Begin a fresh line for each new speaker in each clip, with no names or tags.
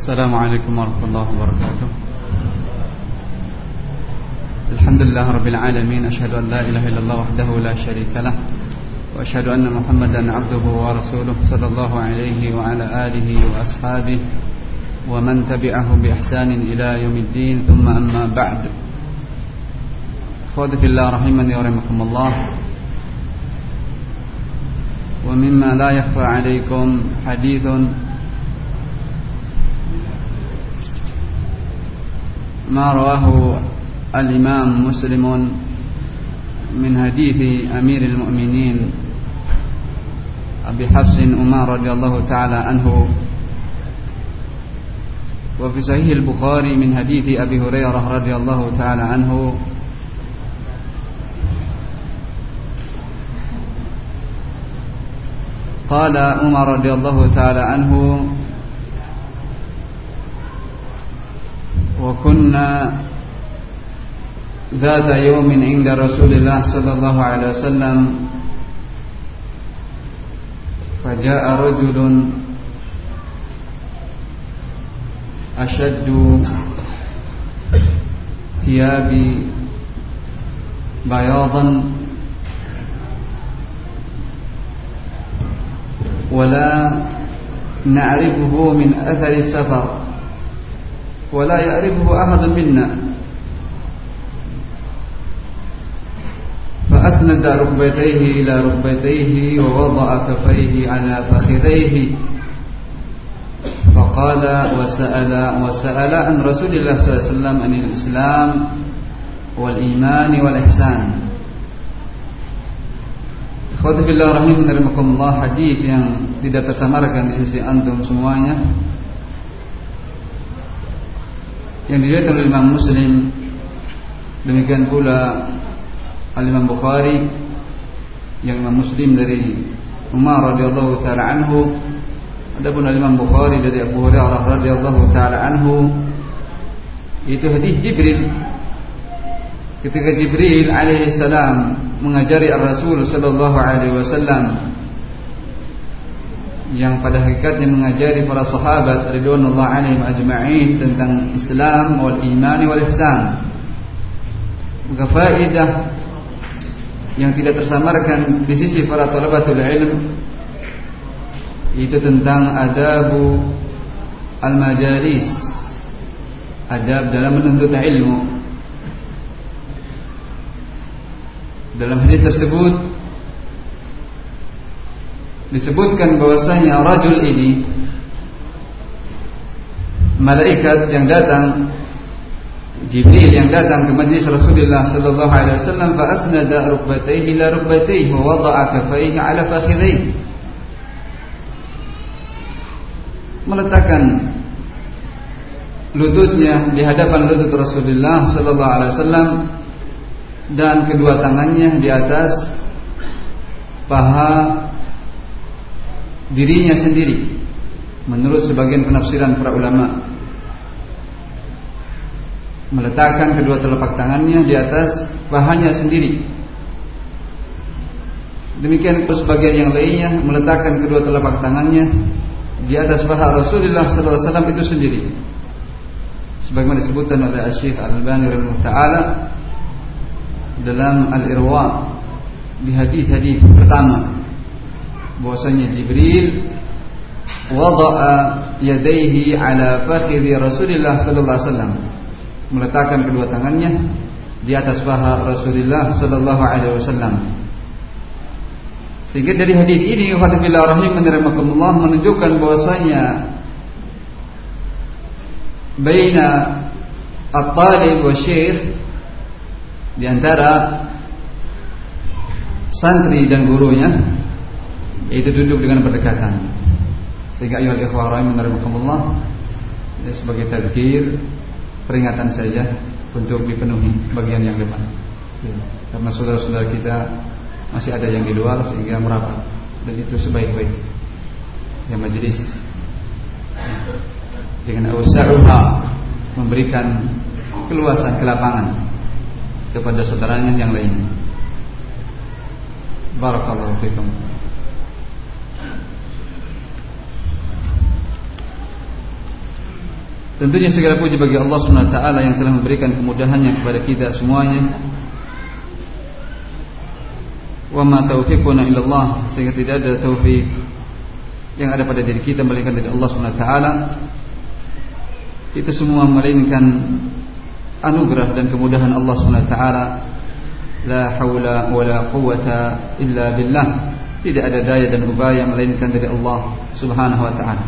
Assalamualaikum warahmatullahi wabarakatuh. Alhamdulillah rabbil alamin, asyhadu an la ilaha illallah wahdahu la syarika lah, wa asyhadu anna Muhammadan abduhu wa rasuluh sallallahu alaihi wa ala alihi wa ashabihi wa man tabi'ahum bi ihsanin ila yaumiddin, thumma amma ba'd. Ikhwati fillah rahimani wa rahimakumullah. Wa mimma la yakhfa 'alaikum hadithun ma rawahu al-Imam Muslim min hadits Amirul Mu'minin Abi Hafs Umar radhiyallahu ta'ala anhu, wa fi Sahih al-Bukhari min hadits Abi Hurairah radhiyallahu ta'ala anhu qala Umar radhiyallahu ta'ala anhu wa kunna ذات يوم عند رسول الله صلى الله عليه وسلم فجاء رجل أشد ثياب بياضا ولا نعرفه من أثر السفر ولا يعرفه أحد منا، فأسند ركبتيه إلى ركبتيه ووضع كفيه على فخذيه فقال وسأل عن رسول الله صلى الله عليه وسلم عن الإسلام والإيمان والإحسان. Ikhwati fillah rahimani rahimakumullah, hadis yang tidak tersamarkan di sisi antum semuanya, yang diriwayatkan oleh Imam Muslim, demikian pula Al-Imam Bukhari, yang Imam Muslim dari Umar radhiyallahu ta'ala anhu, adapun Al-Imam Bukhari dari Abu Hurairah radhiyallahu ta'ala anhu, itu hadis Jibril. Ketika Jibril alaihi salam mengajari Ar-Rasul sallallahu alaihi wasallam, yang pada hakikatnya mengajari para sahabat ridwanullah alaihim ajma'in tentang Islam wal iman wal ihsan, maka faedah yang tidak tersamarkan di sisi para thalabatul ilm itu tentang adabu al-majalis, adab dalam menuntut ilmu. Dalam hadis tersebut disebutkan bahwasanya rajul ini, malaikat yang datang, Jibril yang datang ke majlis Rasulullah sallallahu alaihi wasallam, fa asnada rukbatayhi ila rukbatayhi wa wada'a kaffayhi ala fakhidayhi, meletakkan lututnya di hadapan lutut Rasulullah sallallahu alaihi wasallam dan kedua tangannya di atas paha dirinya sendiri, menurut sebagian penafsiran para ulama. Meletakkan kedua telapak tangannya di atas pahanya sendiri. Demikian pula sebagian yang lainnya meletakkan kedua telapak tangannya di atas paha Rasulullah sallallahu alaihi wasallam itu sendiri, sebagaimana disebutkan oleh Syekh Al-Albani rahimahullah taala dalam Al-Irwa di hadis pertama, bahwasanya Jibril wada'a yadayhi ala fakhidhi Rasulullah sallallahu alaihi wasallam, meletakkan kedua tangannya di atas paha Rasulullah sallallahu alaihi wasallam. Sehingga dari hadis ini khatibillah rahimani rahimakumullah menunjukkan bahwasanya baina at-talib wa syekh, di antara santri dan gurunya, yaitu duduk dengan berdekatan. Sehingga ayyuhal ikhwah rahimani rahimakumullah, sebagai tadzkir, peringatan saja untuk dipenuhi bagian yang depan, karena saudara-saudara kita masih ada yang di luar sehingga merapat, dan itu sebaik-baik yang majelis dengan ausa'uha memberikan keluasan kelapangan kepada saudaranya yang lainnya. Barakallahu fikum. Tentunya segala puji bagi Allah Subhanahu wa taala yang telah memberikan kemudahannya kepada kita semuanya. Wa ma taufiquna illallah, sehingga tidak ada taufik yang ada pada diri kita melainkan dari Allah Subhanahu wa taala. Itu semua melainkan anugerah dan kemudahan Allah Subhanahu wa taala. La haula wala quwwata illa billah. Tidak ada daya dan upaya melainkan dari Allah Subhanahu wa taala.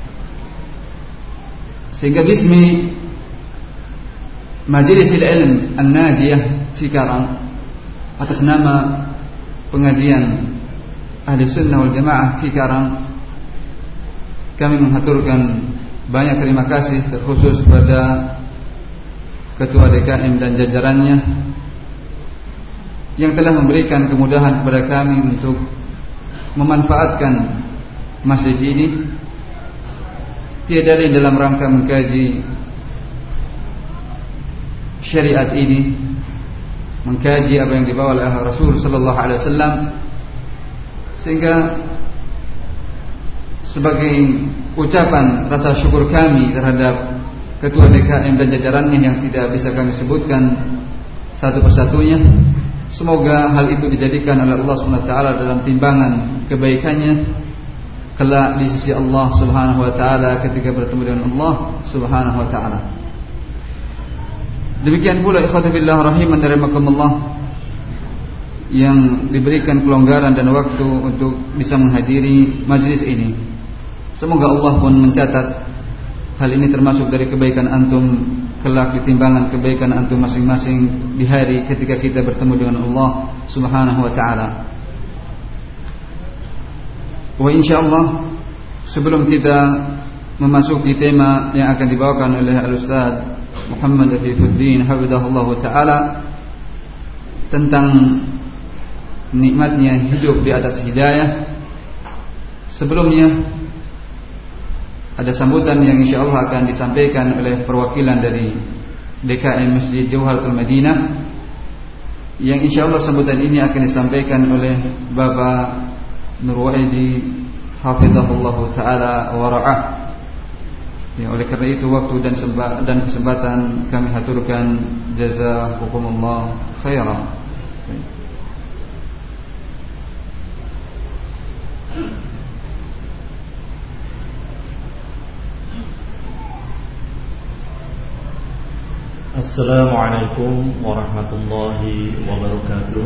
Sehingga bismi Majlisil Ilm An-Najiyah Cikarang, atas nama pengajian Ahli Sunnah wal Jamaah Cikarang, kami mengaturkan banyak terima kasih terkhusus kepada Ketua DKM dan jajarannya yang telah memberikan kemudahan kepada kami untuk memanfaatkan masjid ini, tiada lain dalam rangka mengkaji syariat ini, mengkaji apa yang dibawa oleh Rasul sallallahu alaihi wasallam, sehingga sebagai ucapan rasa syukur kami terhadap Ketua DKM dan jajarannya yang tidak bisa kami sebutkan satu persatunya, semoga hal itu dijadikan oleh Allah Subhanahu wa taala dalam timbangan kebaikannya kelak di sisi Allah Subhanahu wa taala ketika bertemu dengan Allah Subhanahu wa taala. Demikian pula ikhwati fillah rahiman dan rahimakumullah yang diberikan kelonggaran dan waktu untuk bisa menghadiri majlis ini. Semoga Allah pun mencatat hal ini termasuk dari kebaikan antum kelak di timbangan kebaikan antum masing-masing di hari ketika kita bertemu dengan Allah Subhanahu wa taala. Wa insyaallah sebelum kita memasuki tema yang akan dibawakan oleh Al-Ustaz Muhammad Afifuddin hafizahullah taala tentang nikmatnya hidup di atas hidayah, sebelumnya ada sambutan yang insyaallah akan disampaikan oleh perwakilan dari DKM Masjid Jauharatul Madinah, yang insyaallah sambutan ini akan disampaikan oleh Bapak Nurwaidi hafizahullah taala wa ra'ah. Ya, oleh karena itu waktu dan kesempatan kami haturkan jazakumullah khairan.
Assalamualaikum warahmatullahi wabarakatuh.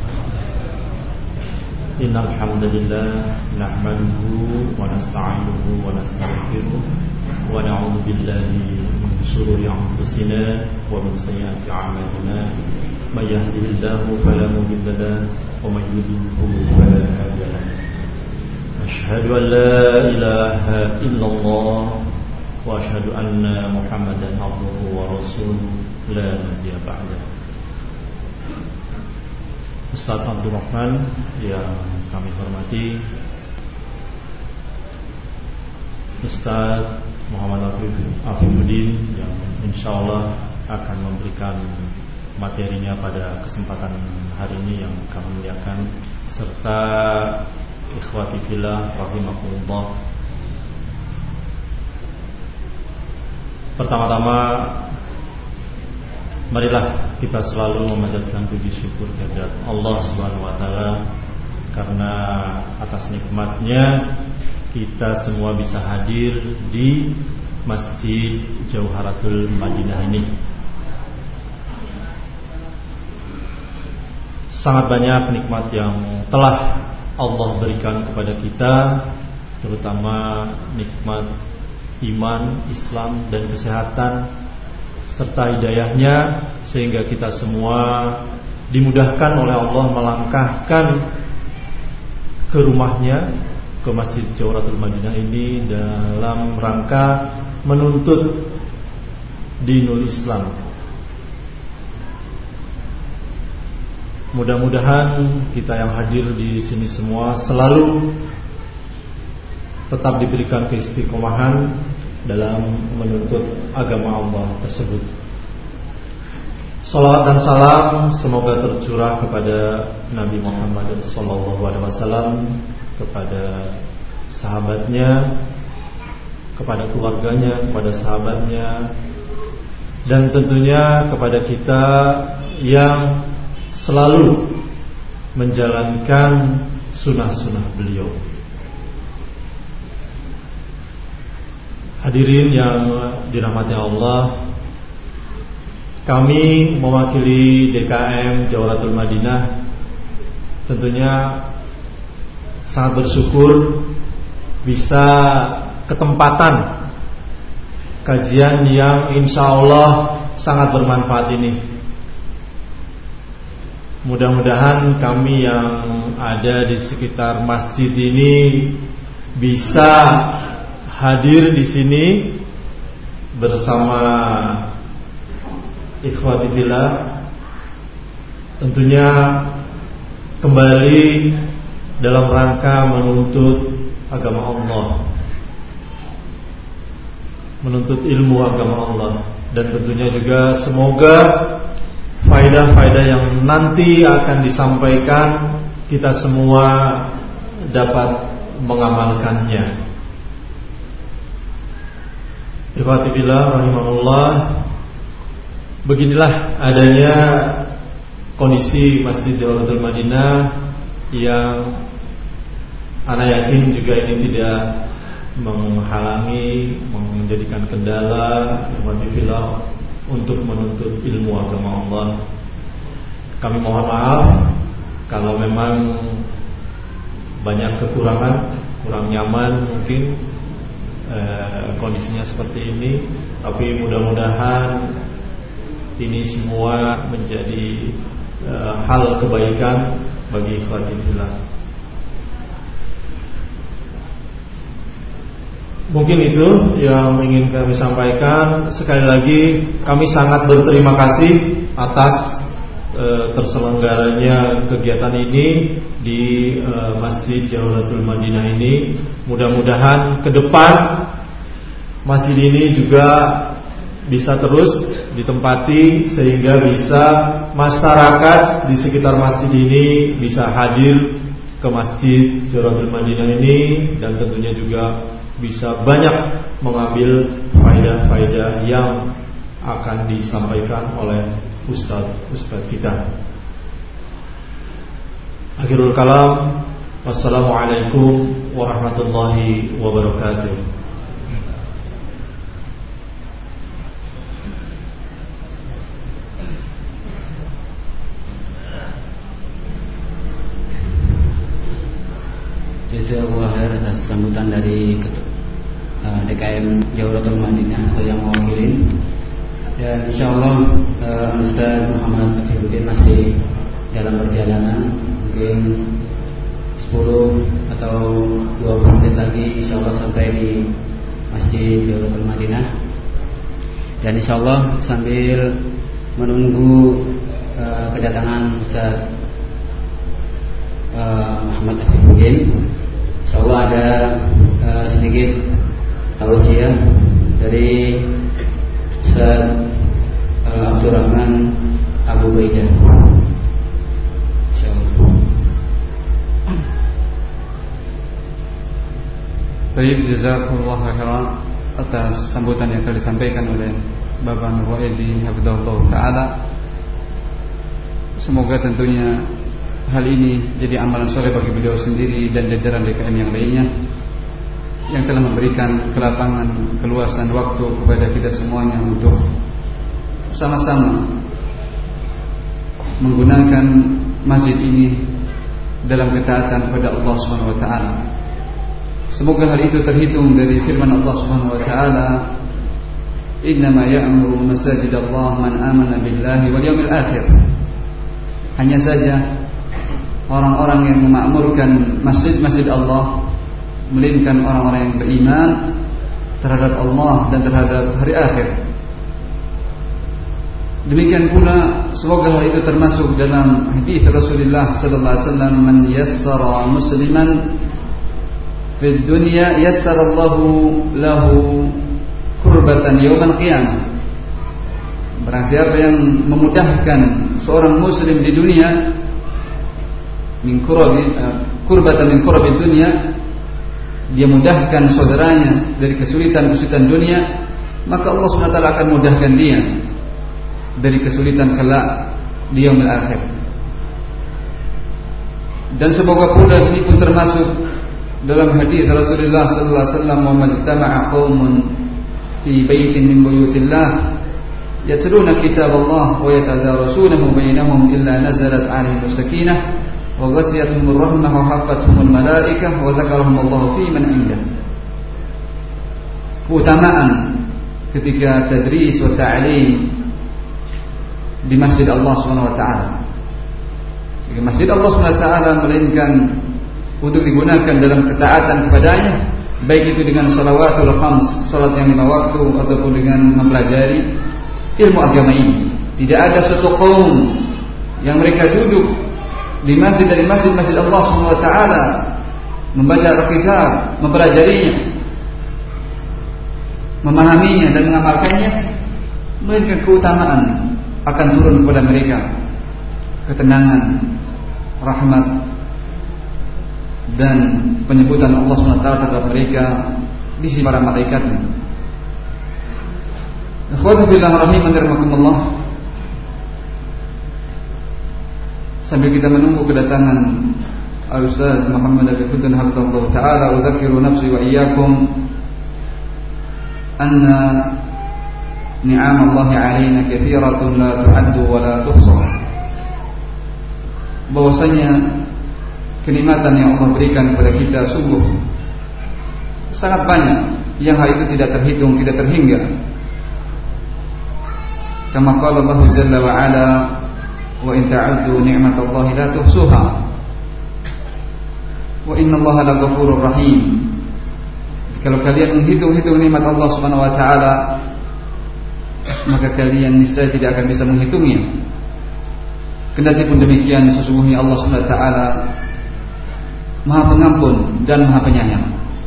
Innal hamdalillah nahmaduhu wa nasta'inuhu wa nastaghfiruh wa na'udzu billahi min shururi anfusina wa min sayyiati a'malina. May yahdihillahu fala mudilla lahu wa may yudlil fala hadiya lahu. Asyhadu an la ilaha illallah wa asyhadu anna Muhammadan abduhu wa rasuluhu la nabiyya ba'dahu. Ustaz Abdul Rahman yang kami hormati, Ustaz Muhammad Afifuddin yang insyaallah akan memberikan materinya pada kesempatan hari ini yang kami muliakan, serta ikhwati fillah rahimakumullah. Pertama-tama marilah kita selalu memanjatkan puji syukur kehadirat Allah Subhanahu wa taala, karena atas nikmatnya kita semua bisa hadir di Masjid Jauharatul Madinah ini. Sangat banyak nikmat yang telah Allah berikan kepada kita, terutama nikmat iman, Islam dan kesehatan serta hidayahnya, sehingga kita semua dimudahkan oleh Allah melangkahkan ke rumahnya, ke Masjid Jauharatul Madinah ini dalam rangka menuntut dinul Islam. Mudah-mudahan kita yang hadir di sini semua selalu tetap diberikan keistiqomahan dalam menuntut agama Allah tersebut. Salawat dan salam semoga tercurah kepada Nabi Muhammad SAW, kepada sahabatnya, kepada keluarganya, kepada sahabatnya, dan tentunya kepada kita yang selalu menjalankan sunnah-sunnah beliau. Hadirin yang dirahmati Allah, kami mewakili DKM Jawaratul Madinah tentunya sangat bersyukur bisa ketempatan kajian yang insya Allah sangat bermanfaat ini. Mudah-mudahan kami yang ada di sekitar masjid ini bisa hadir di sini bersama ikhwati fillah, tentunya kembali dalam rangka menuntut agama Allah, menuntut ilmu agama Allah, dan tentunya juga semoga faedah-faedah yang nanti akan disampaikan kita semua dapat mengamalkannya. Ikhwati fillah rahimahullah, beginilah adanya kondisi Masjid Jawaratul Madinah yang ana yakin juga ini tidak menghalangi, menjadikan kendala ikhwati fillah untuk menuntut ilmu agama Allah. Kami mohon maaf kalau memang banyak kekurangan, kurang nyaman mungkin kondisinya seperti ini, tapi mudah-mudahan ini semua menjadi hal kebaikan bagi ikhwati fillah. Mungkin itu yang ingin kami sampaikan. Sekali lagi kami sangat berterima kasih atas terselenggaranya kegiatan ini di Masjid Jawaratul Madinah ini. Mudah-mudahan ke depan masjid ini juga bisa terus ditempati sehingga bisa masyarakat di sekitar masjid ini bisa hadir ke Masjid Jawaratul Madinah ini, dan tentunya juga bisa banyak mengambil faedah-faedah yang akan disampaikan oleh ustaz kita. Akhirul kalam, wassalamualaikum warahmatullahi wabarakatuh.
Jazakallahu khair atas sambutan dari DKM Jawaratul Madinah atau yang mewakili. Dan insyaallah Ustaz Muhammad Afifuddin masih dalam perjalanan, mungkin 10 atau 20 menit lagi insyaallah sampai di Masjid Jawaratul Madinah. Dan insyaallah sambil menunggu kedatangan Ustaz Muhammad Afifuddin, insyaallah ada sedikit tausiah dari Ustaz Abdurrahman Abu Baidah, insyaallah. Baik, jazakumullah khairan atas sambutan yang telah disampaikan oleh Bapak Nur Waidi hafizahullah taala. Semoga tentunya hal ini jadi amalan soleh bagi beliau sendiri dan jajaran DKM yang lainnya yang telah memberikan kelapangan, keluasan waktu kepada kita semuanya untuk sama-sama menggunakan masjid ini dalam ketaatan kepada Allah Subhanahu wa taala. Semoga hal itu terhitung dari firman Allah Subhanahu wa taala, "Innama ya'muru masajidallah man amana billahi wal yawmil akhir." Hanya saja orang-orang yang memakmurkan masjid-masjid Allah melainkan orang-orang yang beriman terhadap Allah dan terhadap hari akhir. Demikian pula semoga hal itu termasuk dalam hadis Rasulullah sallallahu alaihi wasallam, "Man yassara musliman fid dunya yassarallahu lahu kurbatan yaumal qiyamah." Barang siapa yang memudahkan seorang muslim di dunia min kurbatan min kurabi dunia, dia mudahkan saudaranya dari kesulitan-kesulitan dunia, maka Allah SWT akan mudahkan dia dari kesulitan kelak di yaumil akhir. Dan semoga pula ini pun termasuk dalam hadis Rasulullah sallallahu alaihi wasallam, "Wa majtama'a qaumun fi baitin min buyutillah yatluna kitaballah wa yatadarasunahu bainahum illa nazalat 'alaihim as-sakinah wa ghashiyatuhum ar-rahmah wa hafathumul malaikah wa dzakarahumullahu fi man 'indah." Keutamaan ketika tadris wa ta'lim di masjid Allah Subhanahu wa taala. Jadi masjid Allah Subhanahu wa taala melainkan untuk digunakan dalam ketaatan kepadanya, baik itu dengan salawatul khams, salat yang 5 waktu, ataupun dengan mempelajari ilmu agama ini. Tidak ada satu kaum yang mereka duduk di masjid dari masjid-masjid Allah Subhanahu wa taala membaca Alkitab, mempelajarinya, memahaminya dan mengamalkannya, melainkan keutamaan akan turun kepada mereka, ketenangan, rahmat dan penyebutan Allah SWT terhadap mereka di sisi para malaikatnya. Ikhwatu billah rahimakumullah. Sambil kita menunggu kedatangan Al-Ustaz Muhammad Al-Fudun hafizahullah ta'ala, udzakiru nafsi wa iyyakum anna ni'amallahi 'alaina katsiratun la tu'addu wa la tuhsa. Bahwasanya kenikmatan yang Allah berikan kepada kita sungguh sangat banyak, yang hal itu tidak terhitung, tidak terhingga. Kama qala Allah jalla wa ala, wa in ta'uddu ni'matallahi la tuhsuha wa innallaha laghafurur rahim. Kalau kalian menghitung-hitung nikmat Allah Subhanahu wa taala, maka kalian niscaya tidak akan bisa menghitungnya. Kendati pun demikian, sesungguhnya Allah Subhanahu wa taala Maha Pengampun dan Maha Penyayang.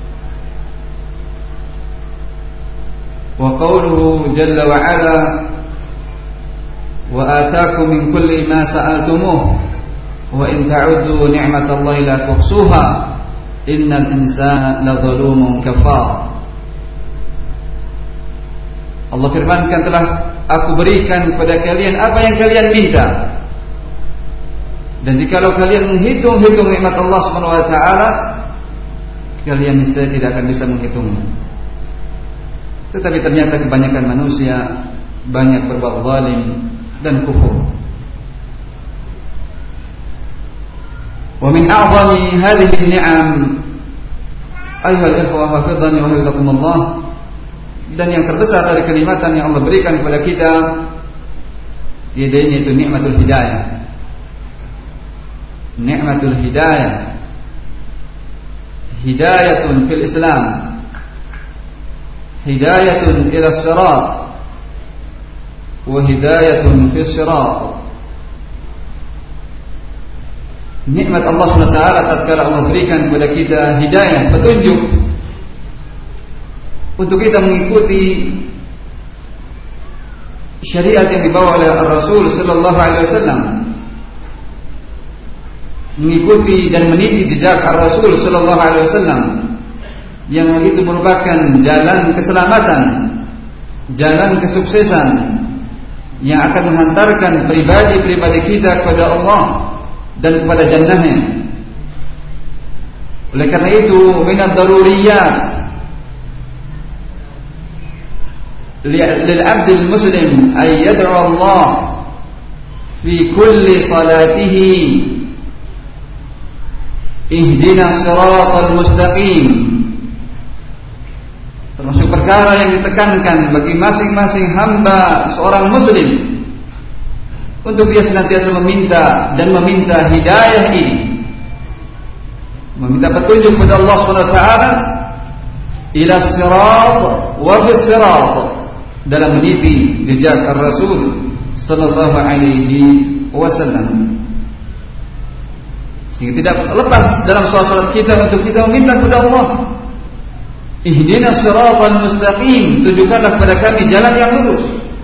Wa qawluhu jalla wa ala, wa ataakum min kulli ma sa'altumuh wa in ta'uddu ni'matallahi la tuhsuha innal insana ladzalumun kafar. Allah firmankan, telah aku berikan kepada kalian apa yang kalian minta, dan jikalau kalian menghitung-hitung nikmat Allah Subhanahu wa taala, kalian niscaya tidak akan bisa menghitungnya. Tetapi ternyata kebanyakan manusia banyak berbuat zalim dan kufur. Wa min a'zami hadhihi an-ni'am ayyuhal ikhwah hafizani wa hafizakumullah, dan yang terbesar dari kenikmatan yang Allah berikan kepada kita yaitu nikmatul hidayah. Nikmatul hidayah, hidayatun fil Islam, hidayatun ila sirat, wa hidayatun fis sirat. Nikmat Allah SWT tatkala Allah berikan kepada kita hidayah, petunjuk untuk kita mengikuti syariat yang dibawa oleh Rasul sallallahu alaihi wasallam, mengikuti dan meniti jejak Rasul sallallahu alaihi wasallam, yang itu merupakan jalan keselamatan, jalan kesuksesan yang akan menghantarkan pribadi-pribadi kita kepada Allah dan kepada jannahnya. Oleh karena itu, minad daruriyat lil 'abdil muslim ay yad'u Allah fi kulli salatihi ihdinas siratal mustaqim. Termasuk perkara yang ditekankan bagi masing-masing hamba seorang muslim untuk dia senantiasa meminta dan meminta hidayah ini, meminta petunjuk kepada Allah SWT ila sirat wa bis sirat, dalam meniti jejak Rasul sallallahu alaihi wasallam. Sehingga tidak lepas dalam salat kita untuk kita meminta kepada Allah, ihdinas siratal mustaqim, tunjukkanlah kepada kami jalan yang lurus.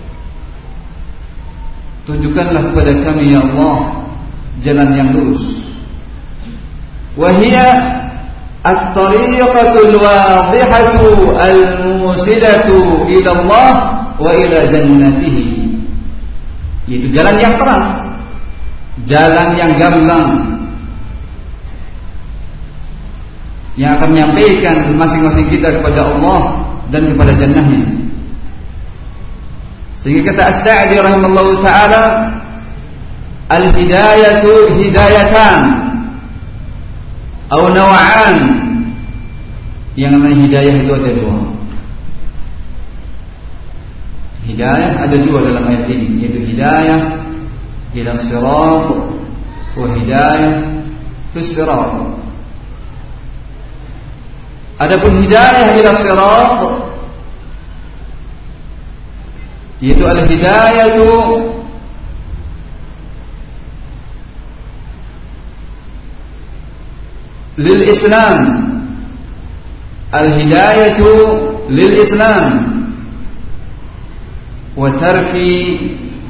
Tunjukkanlah kepada kami ya Allah jalan yang lurus. Wa hiya at-tariqatul wadihatu al-musilatu ila Allah wa ila jannatihi, yaitu jalan yang terang, jalan yang gamblang, yang akan menyampaikan masing-masing kita kepada Allah dan kepada jannahnya. Sehingga kata As-Sa'di rahimallahu ta'ala, al-hidayatu hidayatan atau naw'an. Yang namanya hidayah itu ada dua. Hidayah ada dua dalam ayat ini, yaitu hidayah ila sirat wa hidayah fis sirat. Adapun hidayah ila sirat, yaitu al-hidayatu lil Islam, al-hidayatu lil Islam wa tarki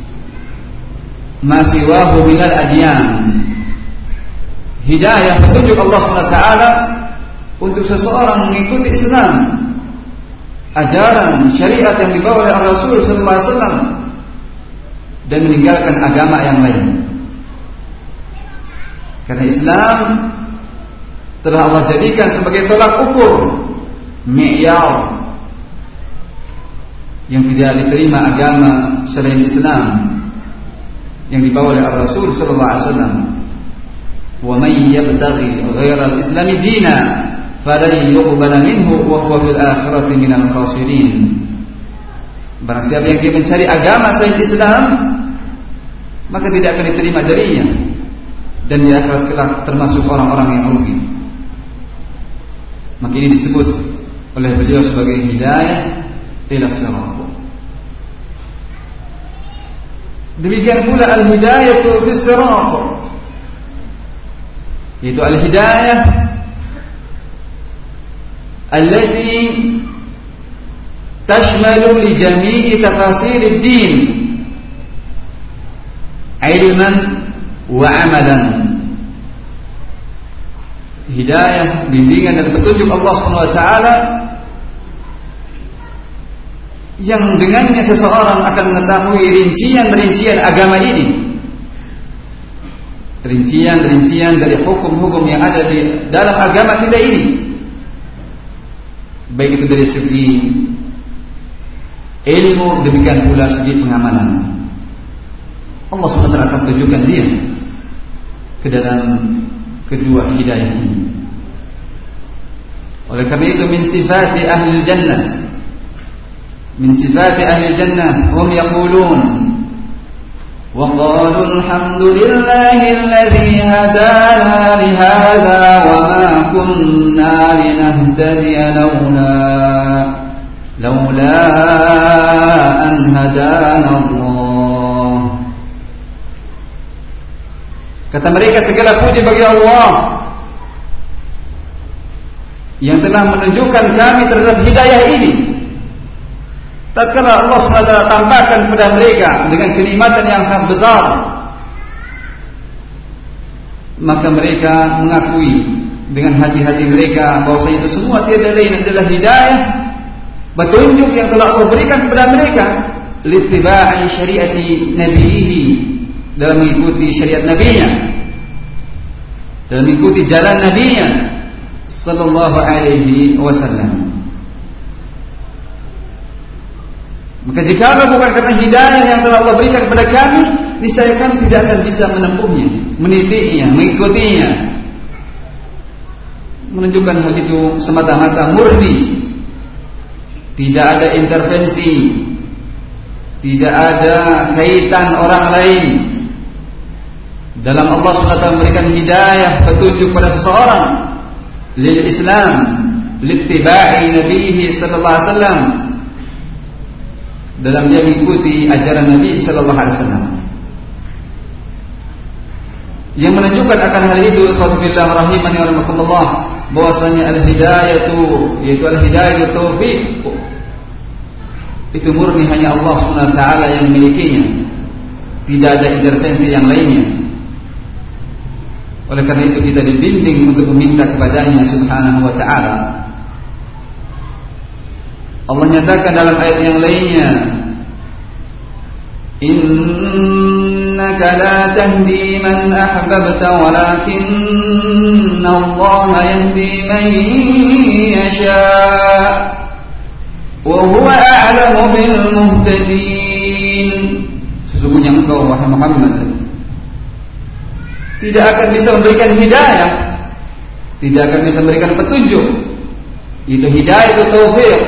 ma siwahu minal adyan. Hidayah, petunjuk Allah SWT untuk seseorang mengikuti Islam, ajaran syariat yang dibawa oleh Rasul sallallahu alaihi wasallam, dan meninggalkan agama yang lain. Karena Islam telah Allah jadikan sebagai tolak ukur, mi'yar, yang tidak diterima agama selain Islam yang dibawa oleh Rasul sallallahu alaihi wasallam. Wa may yabtaghi ghayra al-islam dinan falan yuqbala minhu wa huwa fil akhirati minal khasirin. Barang siapa yang dia mencari agama selain Islam, maka tidak akan diterima darinya, dan di akhirat kelak termasuk orang-orang yang rugi. Maka ini disebut oleh beliau sebagai hidayah ila sirat. Demikian pula al-hidayatu fis sirat, yaitu al-hidayah allati tashmalu li jami'i tafasil ad-din ilman wa amalan. Hidayah, bimbingan dan petunjuk Allah SWT yang dengannya seseorang akan mengetahui rincian-rincian agama ini, rincian-rincian dari hukum-hukum yang ada di dalam agama kita ini, baik itu dari segi ilmu, demikian pula segi pengamalan. Allah SWT akan tunjukkan dia ke dalam kedua hidayah ini. Oleh karena itu, min sifati ahli jannah, min sifati ahli jannah hum yaqulun wa qalu alhamdulillahi alladhi hadana li hadha wa ma kunna linahtadiya laula an hadana Allah. Kata mereka, segala puji bagi Allah yang telah menunjukkan kami terhadap hidayah ini. Tatkala Allah SWT tampakkan kepada mereka dengan kenikmatan yang sangat besar, maka mereka mengakui dengan hati-hati mereka bahwa itu semua tiada lain adalah hidayah, petunjuk yang telah Allah berikan kepada mereka, littiba'i syariati nabihi, dalam mengikuti syariat nabinya, dalam mengikuti jalan nabinya sallallahu alaihi wasallam. Maka jika bukan karena hidayah yang telah Allah berikan kepada kami, niscaya kami tidak akan bisa menempuhnya, menitinya, mengikutinya. Menunjukkan hal itu semata-mata murni, tidak ada intervensi, tidak ada kaitan orang lain. Dalam Allah SWT memberikan hidayah, petunjuk pada seseorang lil Islam, littiba'i nabihi sallallahu alaihi wasallam, dalam dia mengikuti ajaran Nabi sallallahu alaihi wasallam. Yang menunjukkan akan hal itu, ikhwatullah rahimani wa rahimakumullah, bahwasanya al-hidayatu, yaitu al-hidayatu taufiq, itu murni hanya Allah SWT yang memilikinya, tidak ada intervensi yang lainnya. Oleh karena itu kita dibimbing untuk meminta kepadanya subhanahu wa ta'ala. Allah nyatakan dalam ayat yang lainnya, innaka la tahdi man ahbabta walakinna Allah yahdi man yasha wa huwa a'lamu bil muhtadin. Sesungguhnya engkau wahai Muhammad tidak akan bisa memberikan hidayah, tidak akan bisa memberikan petunjuk. Itu hidayah itu taufiq,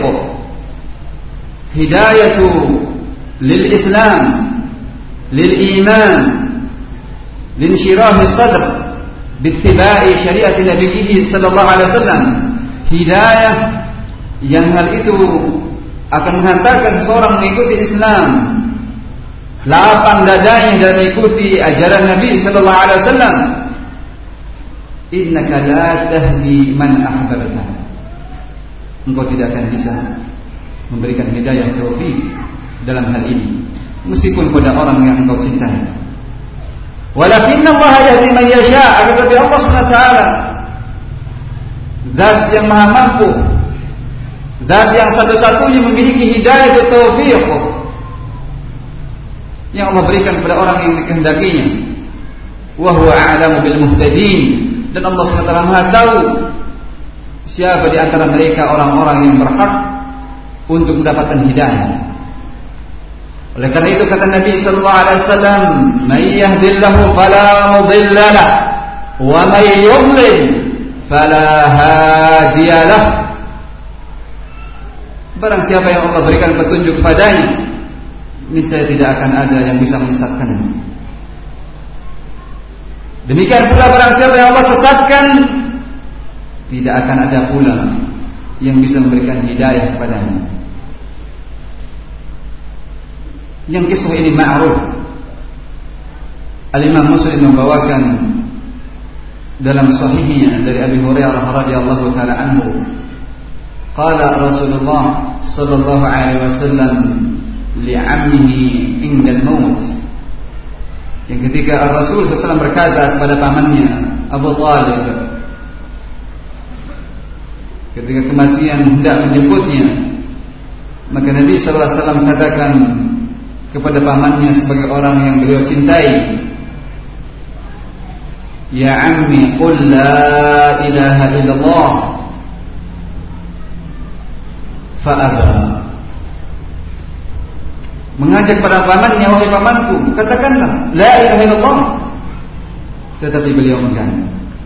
hidayatu lil Islam, lil iman, lin syirah sadr bittiba'i syariat Nabi sallallahu alaihi wasallam. Hidayah yang hal itu akan menghantarkan seorang mengikuti Islam, lapang dadanya dan mengikuti ajaran Nabi sallallahu alaihi wasallam. Innaka la tahdi man ahbabta. Engkau tidak akan bisa memberikan hidayah taufik dalam hal ini, meskipun pada orang yang engkau cintai. Walakinna Allah yahdi man yasha. Akan tetapi Allah Subhanahu wa taala zat yang maha mampu, zat yang satu-satunya memiliki hidayah dan taufik yang Allah berikan kepada orang yang dikehendakinya. Wa huwa a'lamu bil muhtadin. Dan Allah SWT Maha tahu siapa di antara mereka orang-orang yang berhak untuk mendapatkan hidayah. Oleh karena itu kata Nabi sallallahu alaihi wasallam, "May yahdillahu fala mudilla lahu, wa may yudlil fala hadiyalah." Barang siapa yang Allah berikan petunjuk kepadanya, niscaya tidak akan ada yang bisa menyesatkannya. Demikian pula barang siapa yang Allah sesatkan, tidak akan ada pula yang bisa memberikan hidayah kepadanya. Yang kisah ini ma'ruf. Al-Imam Muslim membawakan dalam sahihnya dari Abi Hurairah radhiyallahu taala anhu, qala Rasulullah sallallahu alaihi wasallam li'ammihi inda al-maut. Yang ketika Rasul SAW berkata kepada pamannya Abu Talib ketika kematian hendak menjemputnya, maka Nabi SAW katakan kepada pamannya sebagai orang yang beliau cintai, ya ammi qul la ilaha illallah fa'aba. Mengajak pada pamannya, wahai pamanku, katakanlah la ilaha illallah, tetapi beliau enggan.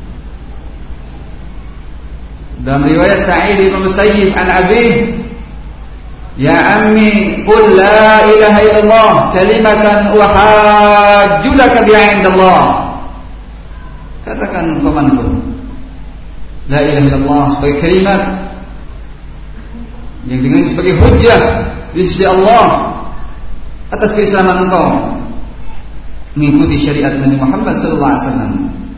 Dalam riwayat Sa'id bin Musayyib an Abi, ya ammi qul la ilaha illallah kalimatan uhajju laka biha indallah. Katakan pamanku la ilaha illallah sebagai kalimat yang dengan sebagai hujjah di sisi Allah atas keislaman engkau mengikuti syariat Nabi Muhammad sallallahu alaihi wasallam.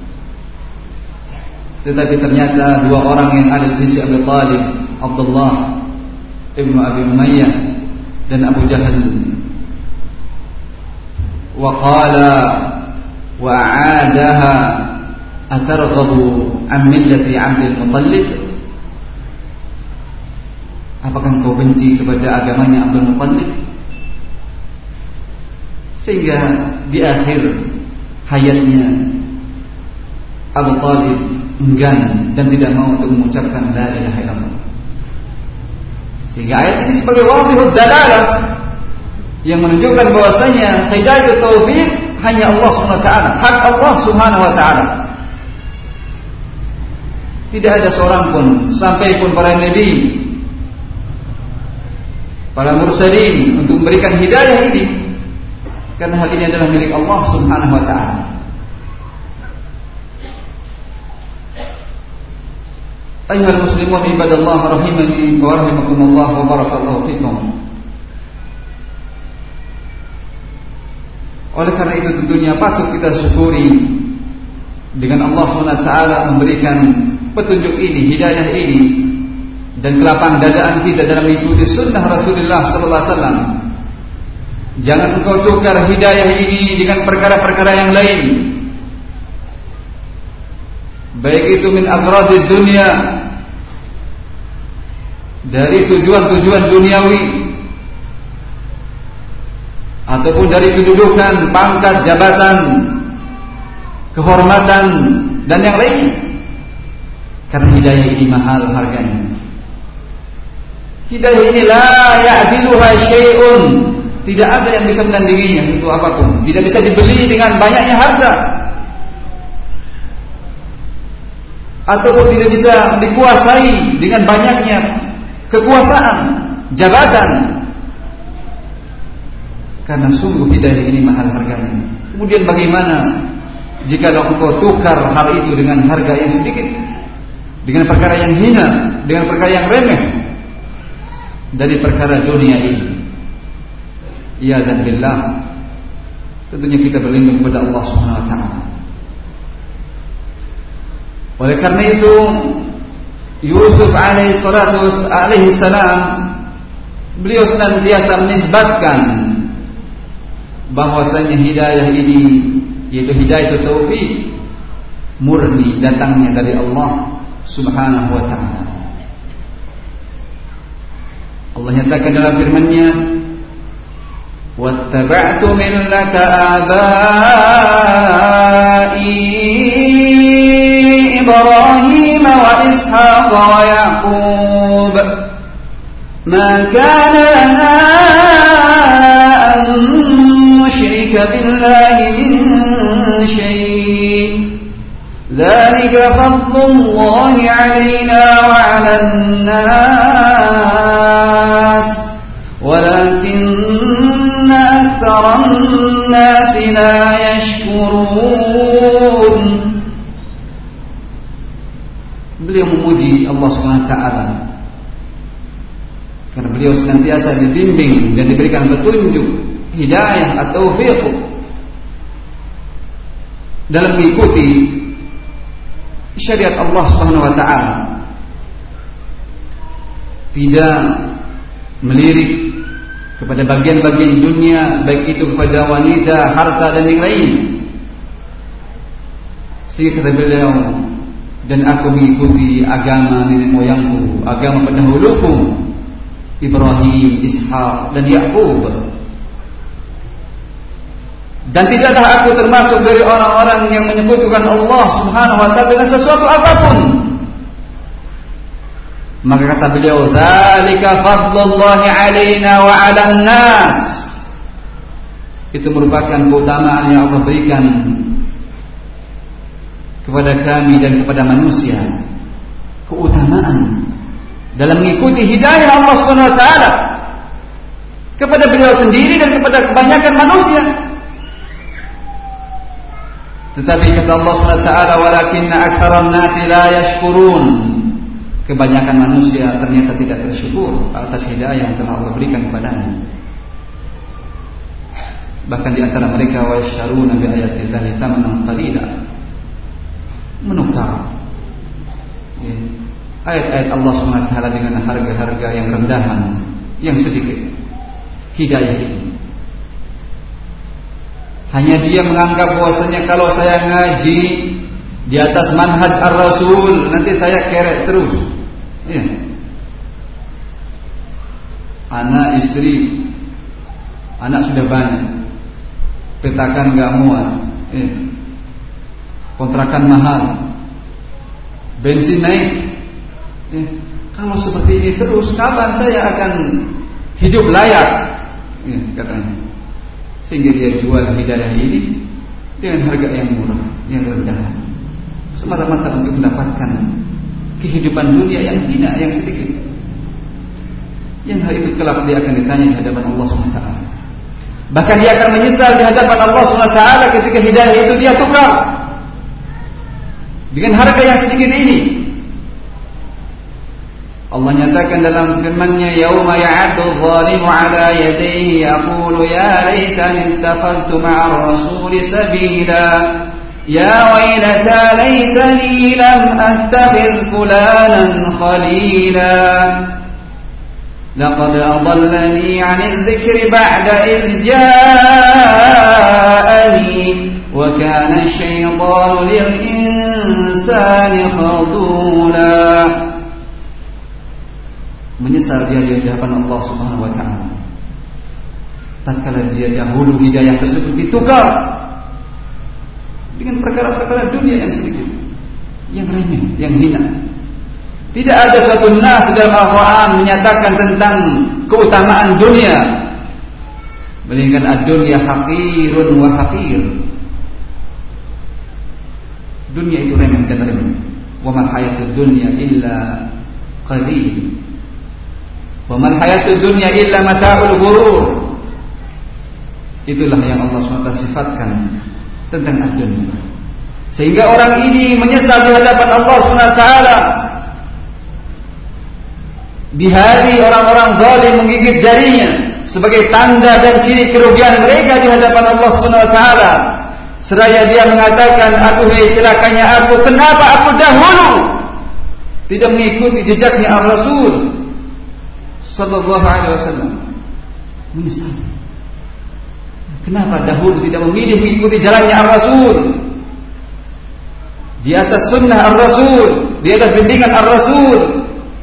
Tetapi ternyata dua orang yang ada di sisi Abu Talib, Abdullah Ibnu Abi Umayyah dan Abu Jahal, wa qala wa a'adaha atarghabu an millati Abdul Muttalib. Apakah engkau benci kepada agamanya Abdul Muttalib? Sehingga di akhir hayatnya Abu Talib enggan dan tidak mau untuk mengucapkan la ilaha illallah. Sehingga ayat ini sebagai wadhihud dalalah yang menunjukkan bahwasanya hidayah taufik hanya Allah Subhanahu wa taala, hak Allah Subhanahu wa taala. Tidak ada seorang pun, sampai pun para nabi, para mursalin untuk memberikan hidayah ini, karena hal ini adalah milik Allah Subhanahu wa taala. Ayyuhal muslimun ibadallah rahimani wa rahimakumullah wa barakallahu fikum. Oleh karena itu tentunya patut kita syukuri dengan Allah SWT memberikan petunjuk ini, hidayah ini, dan kelapang dadaan kita dalam mengikuti sunnah Rasulullah sallallahu alaihi wasallam. Jangan engkau tukar hidayah ini dengan perkara-perkara yang lain. baik itu min agradid dunia, dari tujuan-tujuan duniawi, ataupun dari kedudukan, pangkat, jabatan, kehormatan dan yang lainnya. Karena hidayah ini mahal harganya. Hidayah ini la ya'diluha syai'un, tidak ada yang bisa menandinginya itu apapun. Tidak bisa dibeli dengan banyaknya harta, ataupun tidak bisa dikuasai dengan banyaknya kekuasaan, jabatan. Karena sungguh hidayah ini mahal harganya. Kemudian bagaimana jika engkau tukar hal itu dengan harga yang sedikit, dengan perkara yang hina, dengan perkara yang remeh dari perkara dunia ini? Ya dan billah, tentunya kita berlindung kepada Allah Subhanahu wa taala. Oleh karena itu Yusuf alaihi salam beliau senantiasa menisbatkan bahwasanya hidayah ini, yaitu hidayah taufik, murni datangnya dari Allah Subhanahu wa taala. Allah nyatakan dalam firman-Nya, "Wattaba'tu millata abai Ibrahim wa Ishaq wa Yaqub ma kana lana an nushrika billahi min syai'. ذلك فضل الله علينا وعلى الناس ولكن أكثر الناس لا يشكرون." Beliau memuji Allah Subhanahu wa taala karena beliau senantiasa dibimbing dan diberikan petunjuk, hidayah atau taufiq dalam mengikuti syariat Allah Subhanahu wa taala, tidak melirik kepada bagian-bagian dunia, baik itu kepada wanita, harta dan yang lain. Sehingga kata beliau, dan aku mengikuti agama nenek moyangku, agama pendahuluku, Ibrahim, Ishaq dan Yaqub. Dan tidaklah aku termasuk dari orang-orang yang menyebutkan Allah Subhanahu wa taala dengan sesuatu apapun. Maka kata beliau, "Dzalika fadlullahi 'alaina wa 'alan nas." Itu merupakan keutamaan yang Allah berikan kepada kami dan kepada manusia. Keutamaan dalam mengikuti hidayah Allah Subhanahu wa taala kepada beliau sendiri dan kepada kebanyakan manusia. Tetapi kata Allah SWT, "Walakinna aktsaran nasi la yashkurun." Kebanyakan manusia ternyata tidak bersyukur atas hidayah yang telah Allah berikan kepadanya. Bahkan di antara mereka, wa yasharuna bi ayatillahi thamanan qalila, menukar ayat-ayat Allah SWT dengan harga-harga yang rendahan, yang sedikit. Hidayah ini hanya dia menganggap bahwasanya kalau saya ngaji di atas manhaj ar-Rasul, nanti saya kerek terus. Ya. Anak, istri, anak sudah banyak, petakan gak muat, kontrakan mahal, bensin naik. Kalau seperti ini terus, kapan saya akan hidup layak? Katanya. Sehingga dia jual hidayah ini dengan harga yang murah, yang rendah, semata-mata untuk mendapatkan kehidupan dunia yang hina, yang sedikit. Yang hal itu kelak dia akan ditanya di hadapan Allah SWT. Bahkan dia akan menyesal di hadapan Allah SWT ketika hidayah itu dia tukar dengan harga yang sedikit ini. Allah nyatakan dalam firman-Nya, "Yauma ya'addu adh-dhalimu 'ala yadayhi yaqulu ya laitani ittakhadhtu ma'ar rasuli sabila ya waylata laitani lam attakhidh fulanan khalila laqad adallani 'anil dhikri ba'da idh ja'ani wa kana asy-syaitanu lil الإنسان خذولا. Menyesal dia di hadapan Allah Subhanahu wa taala tatkala dia dahulu hidayah tersebut ditukar dengan perkara-perkara dunia yang sedikit, yang remeh, yang hina. Tidak ada suatu nas dalam Al-Quran menyatakan tentang keutamaan dunia, melainkan ad-dunya haqirun wa haqir. Dunia itu remeh dan remeh. Wa mal hayatud dunya illa qalil. Wa mal hayatud dunya illa mata'ul ghurur. Itulah yang Allah SWT sifatkan tentang ad-dunya. Sehingga orang ini menyesal di hadapan Allah SWT. Di hari orang-orang zalim menggigit jarinya sebagai tanda dan ciri kerugian mereka di hadapan Allah SWT. Seraya dia mengatakan, aduhai celakanya aku, kenapa aku dahulu tidak mengikuti jejaknya Ar-Rasul sallallahu alaihi wasallam. Menyesal. Kenapa dahulu tidak memilih mengikuti jalannya Ar-Rasul, di atas sunnah Ar-Rasul, di atas bimbingan Ar-Rasul?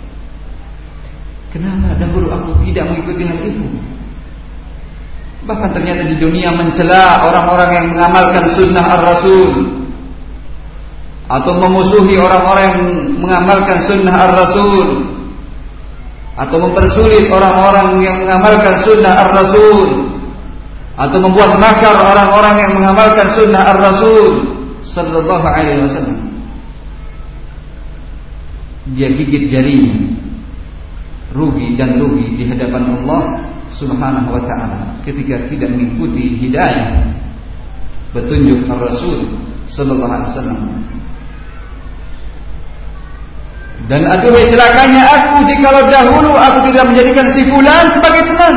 Kenapa dahulu aku tidak mengikuti hal itu? Bahkan ternyata di dunia mencela orang-orang yang mengamalkan sunnah Ar-Rasul, atau memusuhi orang-orang yang mengamalkan sunnah Ar-Rasul, atau mempersulit orang-orang yang mengamalkan sunnah Ar-Rasul, atau membuat makar orang-orang yang mengamalkan sunnah Ar-Rasul sallallahu alaihi wasallam. Dia gigit jarinya, rugi dan rugi di hadapan Allah Subhanahu wa ta'ala ketika tidak mengikuti hidayah petunjuk Ar-Rasul sallallahu alaihi wasallam. Dan aduhai celakanya aku jikalau dahulu aku tidak menjadikan si fulan sebagai teman.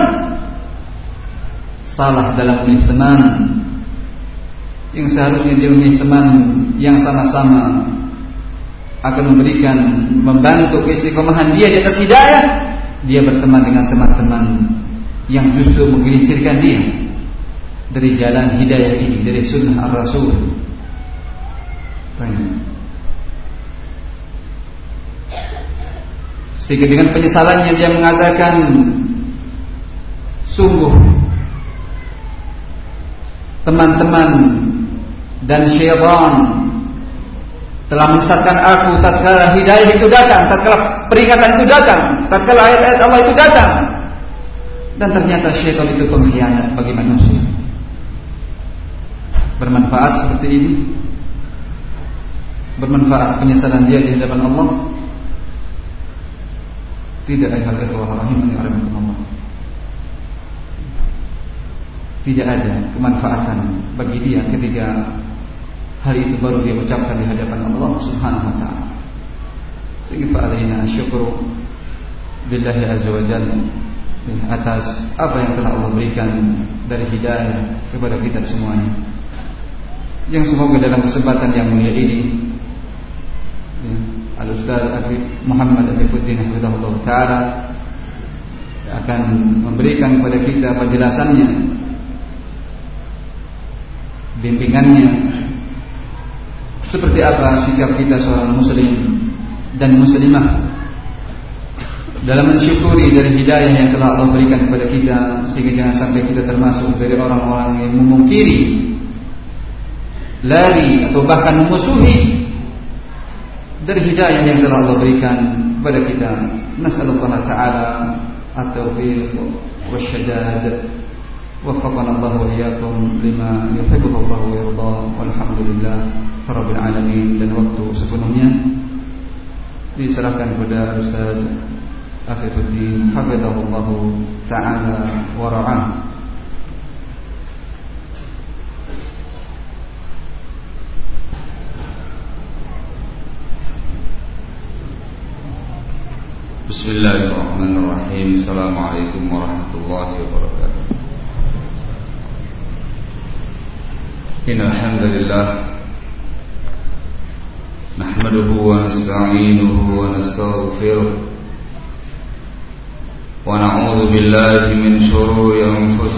Salah dalam memilih teman, yang seharusnya dia memilih teman yang sama-sama akan membantu keistiqomahan dia di atas hidayah. Dia berteman dengan teman-teman yang justru menggelincirkan dia dari jalan hidayah ini, dari sunnah Ar-Rasul. Sehingga dengan penyesalannya dia mengatakan, sungguh teman-teman dan syaitan telah menyesatkan aku tatkala hidayah itu datang, tatkala peringatan itu datang, tatkala ayat-ayat Allah itu datang. Dan ternyata syaitan itu pengkhianat bagi manusia. Bermanfaat seperti ini? Bermanfaat penyesalan dia di hadapan Allah? Tidak, ayuhal ikhwah rahimani wa rahimakumullah. Tidak ada kemanfaatan bagi dia ketika hal itu baru dia ucapkan di hadapan Allah Subhanahu wa ta'ala. Sehingga fa'alaina syukru billahi azza wa jalla atas apa yang telah Allah berikan dari hidayah kepada kita semuanya. Yang semoga dalam kesempatan yang mulia ini Al-Ustaz Muhammad Afifuddin hafizahullah ta'ala akan memberikan kepada kita penjelasannya, bimbingannya, seperti apa sikap kita seorang muslim dan muslimah dalam mensyukuri dari hidayah yang telah Allah berikan kepada kita, sehingga jangan sampai kita termasuk dari orang-orang yang memungkiri, lari atau bahkan memusuhi dari hidayah yang telah Allah berikan kepada kita. Nas'alullah ta'ala at-taufiq wasyadad. Waffaqana Allah wa iyyakum lima yuhibbuhu Allah wa yarda. Walhamdulillah rabbil alamin. Dan waktu sepenuhnya diserahkan kepada Ustaz Afifuddin hafizahullah ta'ala wa ra'ah.
Bismillahirrahmanirrahim. Assalamualaikum warahmatullahi wabarakatuh. Innal hamdalillah nahmaduhu wa nasta'inuhu wa nastaghfiruh wa na'udzu billahi min shururi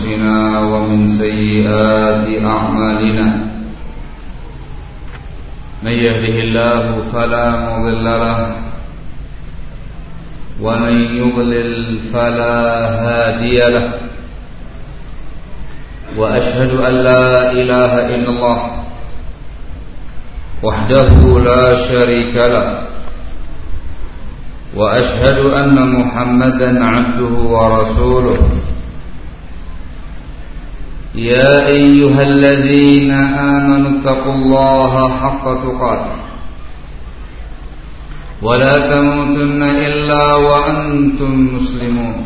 anfusina wa min sayyiati a'malina. من يهده الله فلا مضل له ومن يضلل فلا هادي له وأشهد أن لا إله إلا الله وحده لا شريك له وأشهد أن محمدا عبده ورسوله يا أيها الذين آمنوا اتقوا الله حق تقاته ولا تموتن إلا وأنتم مسلمون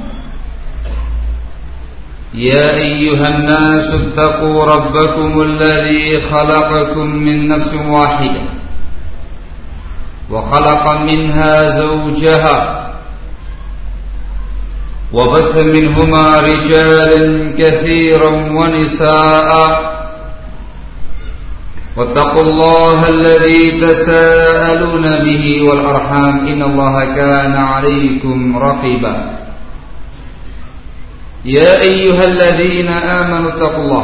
يا أيها الناس اتقوا ربكم الذي خلقكم من نفس واحدة وخلق منها زوجها وبث منهما رجالا كثيرا ونساء واتقوا الله الذي تساءلون به والأرحام إن الله كان عليكم رقيبا يا أيها الذين آمنوا اتقوا الله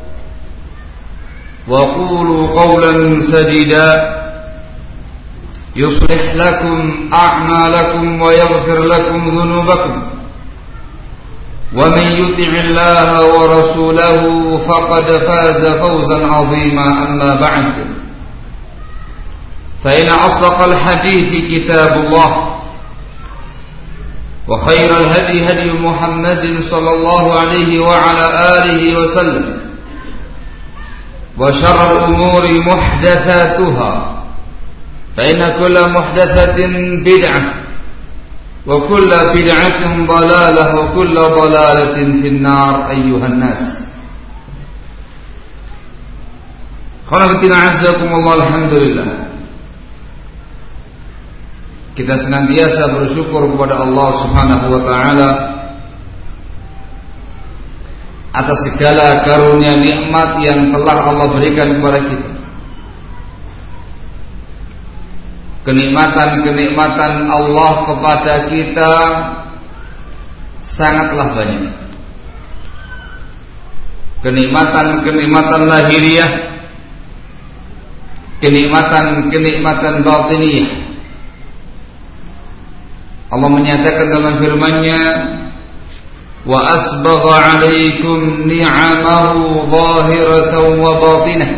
وقولوا قولا سديدا يصلح لكم أعمالكم ويغفر لكم ذنوبكم ومن يطع الله ورسوله فقد فاز فوزا عظيما أما بعد فإن أصدق الحديث كتاب الله وخير الهدي هدي محمد صلى الله عليه وعلى آله وسلم وشر الأمور محدثاتها فإن كل محدثة بدعة وكل بدعة ضلالة وكل ضلالة في النار أيها الناس. Khawanatina azakumullah, alhamdulillah. Kita senantiasa bersyukur kepada Allah Subhanahu wa taala atas segala karunia nikmat yang telah Allah berikan kepada kita. Kenikmatan-kenikmatan Allah kepada kita sangatlah banyak. Kenikmatan-kenikmatan lahiriah, kenikmatan-kenikmatan batiniyah. Allah menyatakan dalam firman-Nya, wa asbagha 'alaikum ni'amahu zahiratan wa batinah.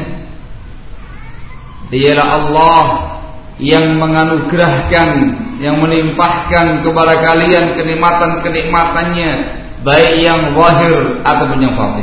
Dialah Allah yang menganugerahkan, yang melimpahkan kepada kalian kenikmatan-kenikmatannya, baik yang zahir ataupun yang batin.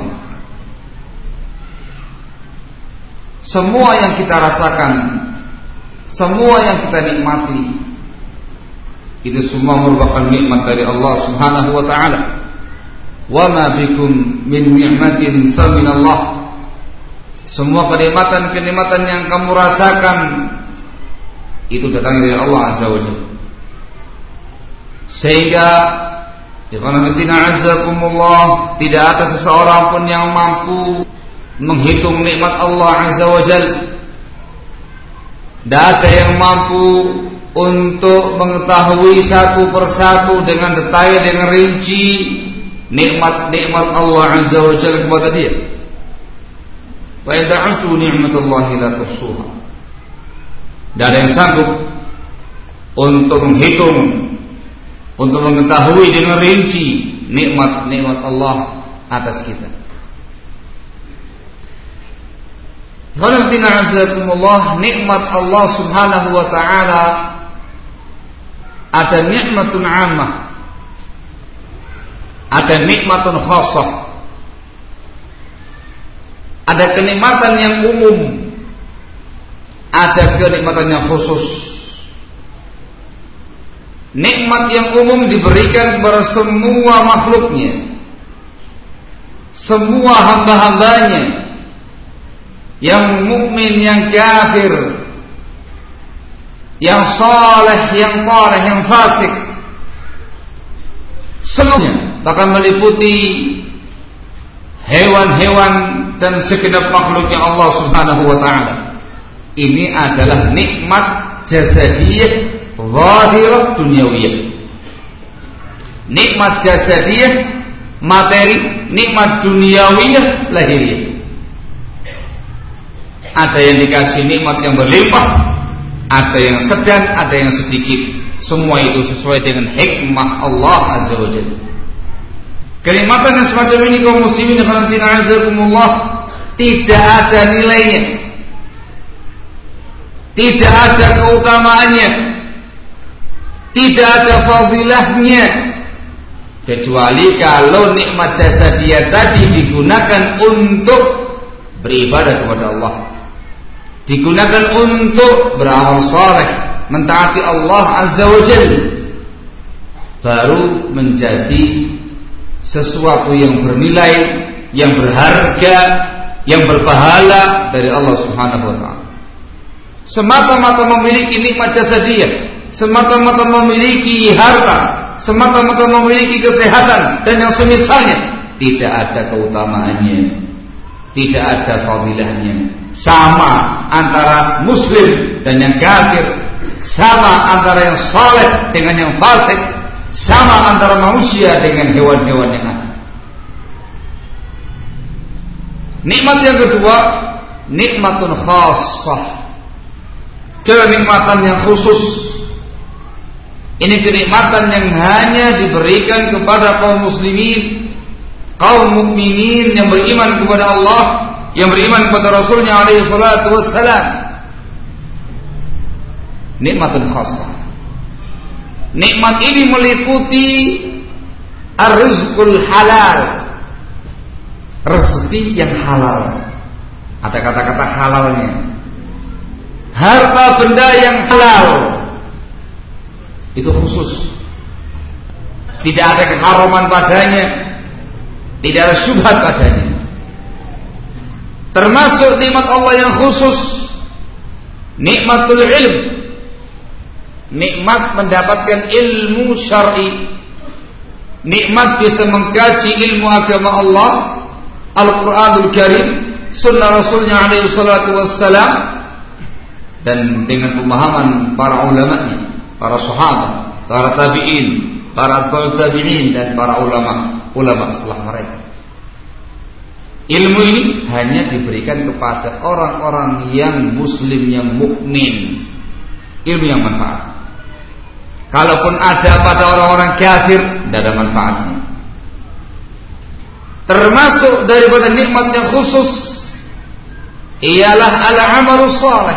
Semua yang kita rasakan, semua yang kita nikmati, itu semua merupakan nikmat dari Allah Subhanahu wa taala. Wa ma bikum min ni'matin fa min Allah. Semua kenikmatan-kenikmatan yang kamu rasakan itu datang dari Allah Azza wa Jalla. Sehingga ikhwanatina azakumullah, tidak ada seseorang pun yang mampu menghitung nikmat Allah Azza wa Jalla. Tidak ada yang mampu untuk mengetahui satu persatu dengan detail, dengan rinci nikmat-nikmat Allah Azza wa Jalla kepada dia. Wa yad'u ni'matallahi la tuhsuha. Tidak ada yang sanggup untuk menghitung, untuk mengetahui dengan rinci nikmat-nikmat Allah atas kita. Nikmat Allah Subhanahu wa taala ada nikmatun 'ammah, ada nikmatun khassah. Ada kenikmatan yang umum, ada kenikmatan yang khusus. Nikmat yang umum diberikan kepada semua makhluknya, semua hamba-hambanya, yang mukmin, yang kafir, yang saleh, yang thaleh, yang fasik, seluruhnya, bahkan meliputi hewan-hewan dan segenap makhluknya Allah Subhanahu wa taala. Ini adalah nikmat jasadiyah, zahirah, dunyawiyah. Nikmat jasadiyah materi, nikmat duniawiyah lahiriah. ada yang dikasih nikmat yang berlimpah, ada yang sedang, ada yang sedikit. Semua itu sesuai dengan hikmah Allah Azza wa Jalla. Kenikmatan yang semacam ini kaum muslimin azakumullah tidak ada nilainya, tidak ada keutamaannya, tidak ada fadilahnya, kecuali kalau nikmat jasadiyah tadi digunakan untuk beribadah kepada Allah, digunakan untuk beramal saleh, mentaati Allah Azza wa Jalla, baru menjadi sesuatu yang bernilai, yang berharga, yang berpahala dari Allah Subhanahu wa taala. Semata-mata memiliki nikmat jasadiyah, semata-mata memiliki harta, semata-mata memiliki kesehatan dan yang semisalnya, tidak ada keutamaannya, tidak ada fadilahnya. Sama antara muslim dan yang kafir, sama antara yang saleh dengan yang fasik, sama antara manusia dengan hewan-hewan yang ada. Nikmat yang kedua, nikmatun khassah, kenikmatan yang khusus. Ini kenikmatan yang hanya diberikan kepada kaum muslimin, kaum mukminin yang beriman kepada Allah, yang beriman kepada Rasulnya alaihi salatu wassalam. Nikmatun khassah. Nikmat ini meliputi ar-rizqul halal, rezeki yang halal. Ada kata-kata halalnya. Harta benda yang halal, itu khusus. Tidak ada keharaman padanya, tidak ada syubhat padanya. Termasuk nikmat Allah yang khusus, nikmatul ilm, nikmat mendapatkan ilmu syar'i, nikmat bisa mengkaji ilmu agama Allah, Al-Quranul Karim, sunnah Rasulnya alaihi salatu wassalam, dan dengan pemahaman para ulamanya, para sahabat, para tabi'in, para tabi'in, dan para ulama setelah mereka. Ilmu ini hanya diberikan kepada orang-orang yang muslim, yang mukmin, ilmu yang manfaat. Kalaupun ada pada orang-orang kafir, tidak ada manfaatnya. Termasuk daripada nikmat yang khusus ialah al-amalus saleh,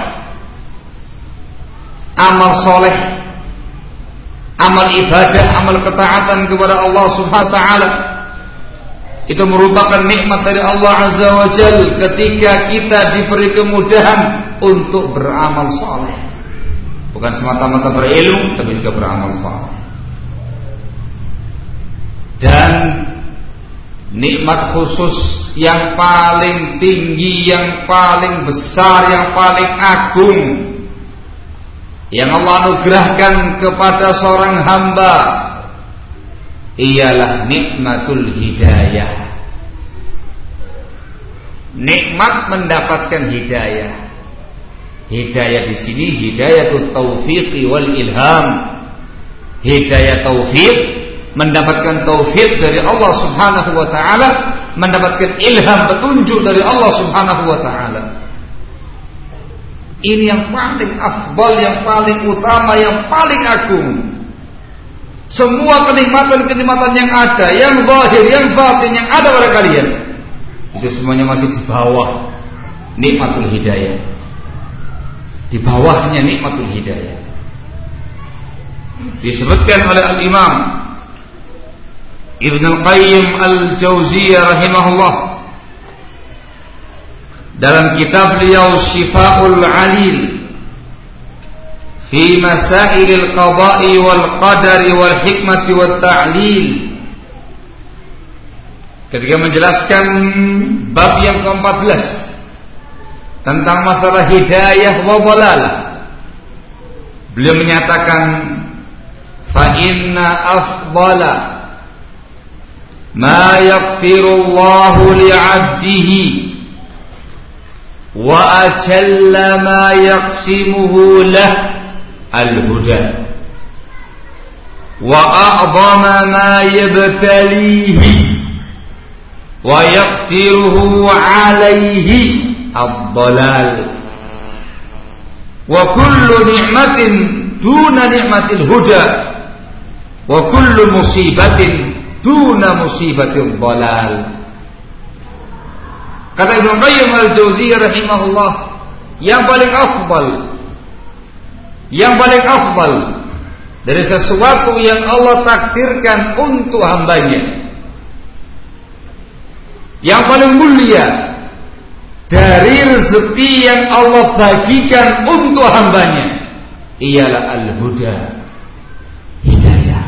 amal soleh, amal ibadah, amal ketaatan kepada Allah Subhanahu wa taala. Itu merupakan nikmat dari Allah Azza wa Jalla ketika kita diberi kemudahan untuk beramal saleh. Bukan semata-mata berilmu, tapi juga beramal saleh. Dan nikmat khusus yang paling tinggi, yang paling besar, yang paling agung yang Allah anugerahkan kepada seorang hamba ialah nikmatul hidayah. Nikmat mendapatkan hidayah. Hidayah di sini hidayatul taufiq wal ilham. Hidayah taufik, mendapatkan taufik dari Allah Subhanahu wa taala, mendapatkan ilham, petunjuk dari Allah Subhanahu wa taala. Ini yang paling afdal, yang paling utama, yang paling agung. Semua kenikmatan-kenikmatan yang ada, yang zahir, yang batin, yang ada pada kalian, itu semuanya masih di bawah nikmatul hidayah. Di bawahnya nikmatul hidayah. Disebutkan oleh Al-Imam Ibn Al-Qayyim Al-Jauziyah rahimahullah dalam kitab beliau Shifa'ul Alil fi Masailil Qada'i wal Qadari wal Hikmati wat Ta'lil, ketika menjelaskan bab yang ke-14 tentang masalah hidayah wa dhalalah, beliau menyatakan fa inna afdala ma yaghfirullahu li'abdihi wa ajalla ma yaqsimuhu lah al-huda wa a'zama ma yabtalihi wa yaqdiruhu alayhi ad-dhalal wa kullu ni'matin duna ni'matil huda wa kullu musibatin duna musibatil dhalal. Kata Ibnu Qayyim al-Jauziyah rahimahullah, yang paling afdal dari sesuatu yang Allah takdirkan untuk hambanya, yang paling mulia dari rezeki yang Allah bagikan untuk hambanya, ialah al-huda, hidayah.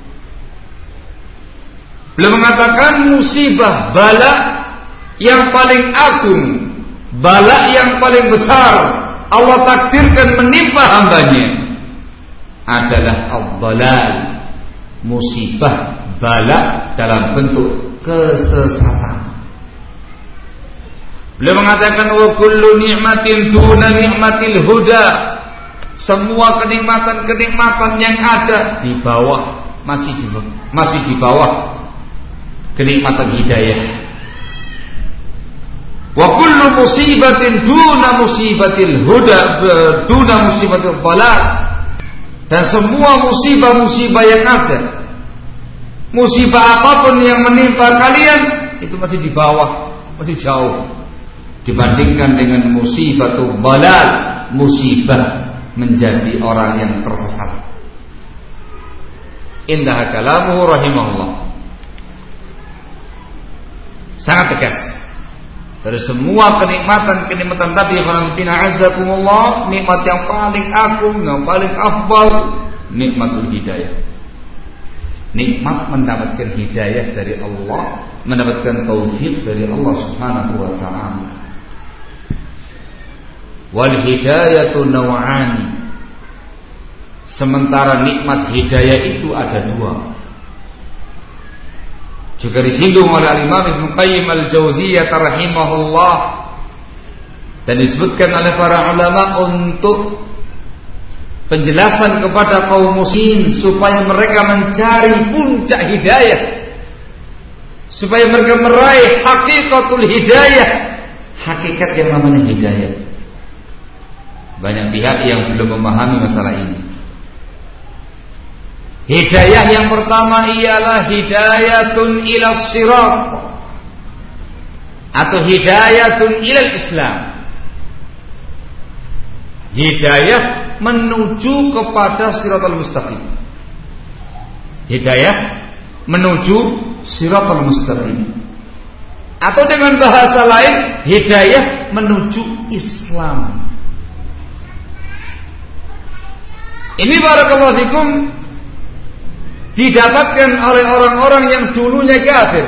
Beliau mengatakan musibah, bala yang paling agung, bala yang paling besar Allah takdirkan menimpa hambanya adalah ad-dhalal, musibah, bala dalam bentuk kesesatan. Beliau mengatakan wa kullu ni'matin duna ni'matil huda, semua kenikmatan-kenikmatan yang ada di bawah, masih di bawah kenikmatan hidayah. Wa kullu musibatin duna musibatil huda, duna musibatil dhalal, dan semua musibah-musibah yang ada, musibah apapun yang menimpa kalian, itu masih di bawah, masih jauh dibandingkan dengan musibatul dhalal, musibah menjadi orang yang tersesat. Indah kalamuhu rahimahullah. Sangat tegas. Dari semua kenikmatan tadi, azakumullah, nikmat yang paling agung, yang paling afdal, nikmatul hidayah. Nikmat mendapatkan hidayah dari Allah, mendapatkan taufik dari Allah Subhanahu wa ta'ala. Wal hidayatu naw'ani, sementara nikmat hidayah itu ada dua. Juga disinggung oleh Imam Ibnu Qayyim al-Jauziyah rahimahullah, dan disebutkan oleh para ulama untuk penjelasan kepada kaum muslimin supaya mereka mencari puncak hidayah, supaya mereka meraih hakikatul hidayah, hakikat yang namanya hidayah. Banyak pihak yang belum memahami masalah ini. Hidayah yang pertama ialah hidayatun ila sirat, atau hidayatun ila Islam. Hidayah menuju kepada siratal mustaqim. Hidayah menuju siratal mustaqim. Atau dengan bahasa lain, hidayah menuju Islam. Ini barakallahu fikum didapatkan oleh orang-orang yang dulunya kafir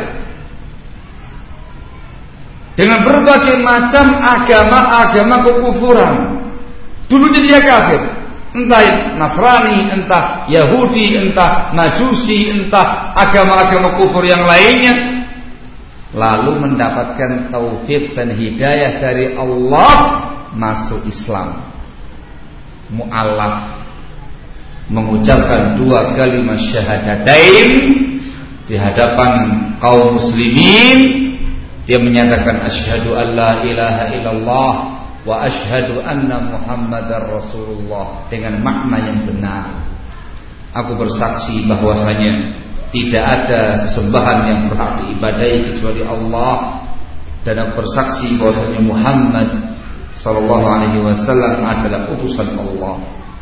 dengan berbagai macam agama-agama kekufuran. Dulunya dia kafir, entah Nasrani, entah Yahudi, entah Majusi, entah agama-agama kufur yang lainnya, lalu mendapatkan taufik dan hidayah dari Allah, masuk Islam, mu'allaf, mengucapkan dua kalimat syahadatain di hadapan kaum muslimin. Dia menyatakan asyhadu an la ilaha illallah wa asyhadu anna muhammadar rasulullah, dengan makna yang benar. Aku bersaksi bahwasanya tidak ada sesembahan yang berhak diibadahi kecuali Allah, dan aku bersaksi bahwasanya Muhammad sallallahu alaihi wasallam adalah utusan Allah.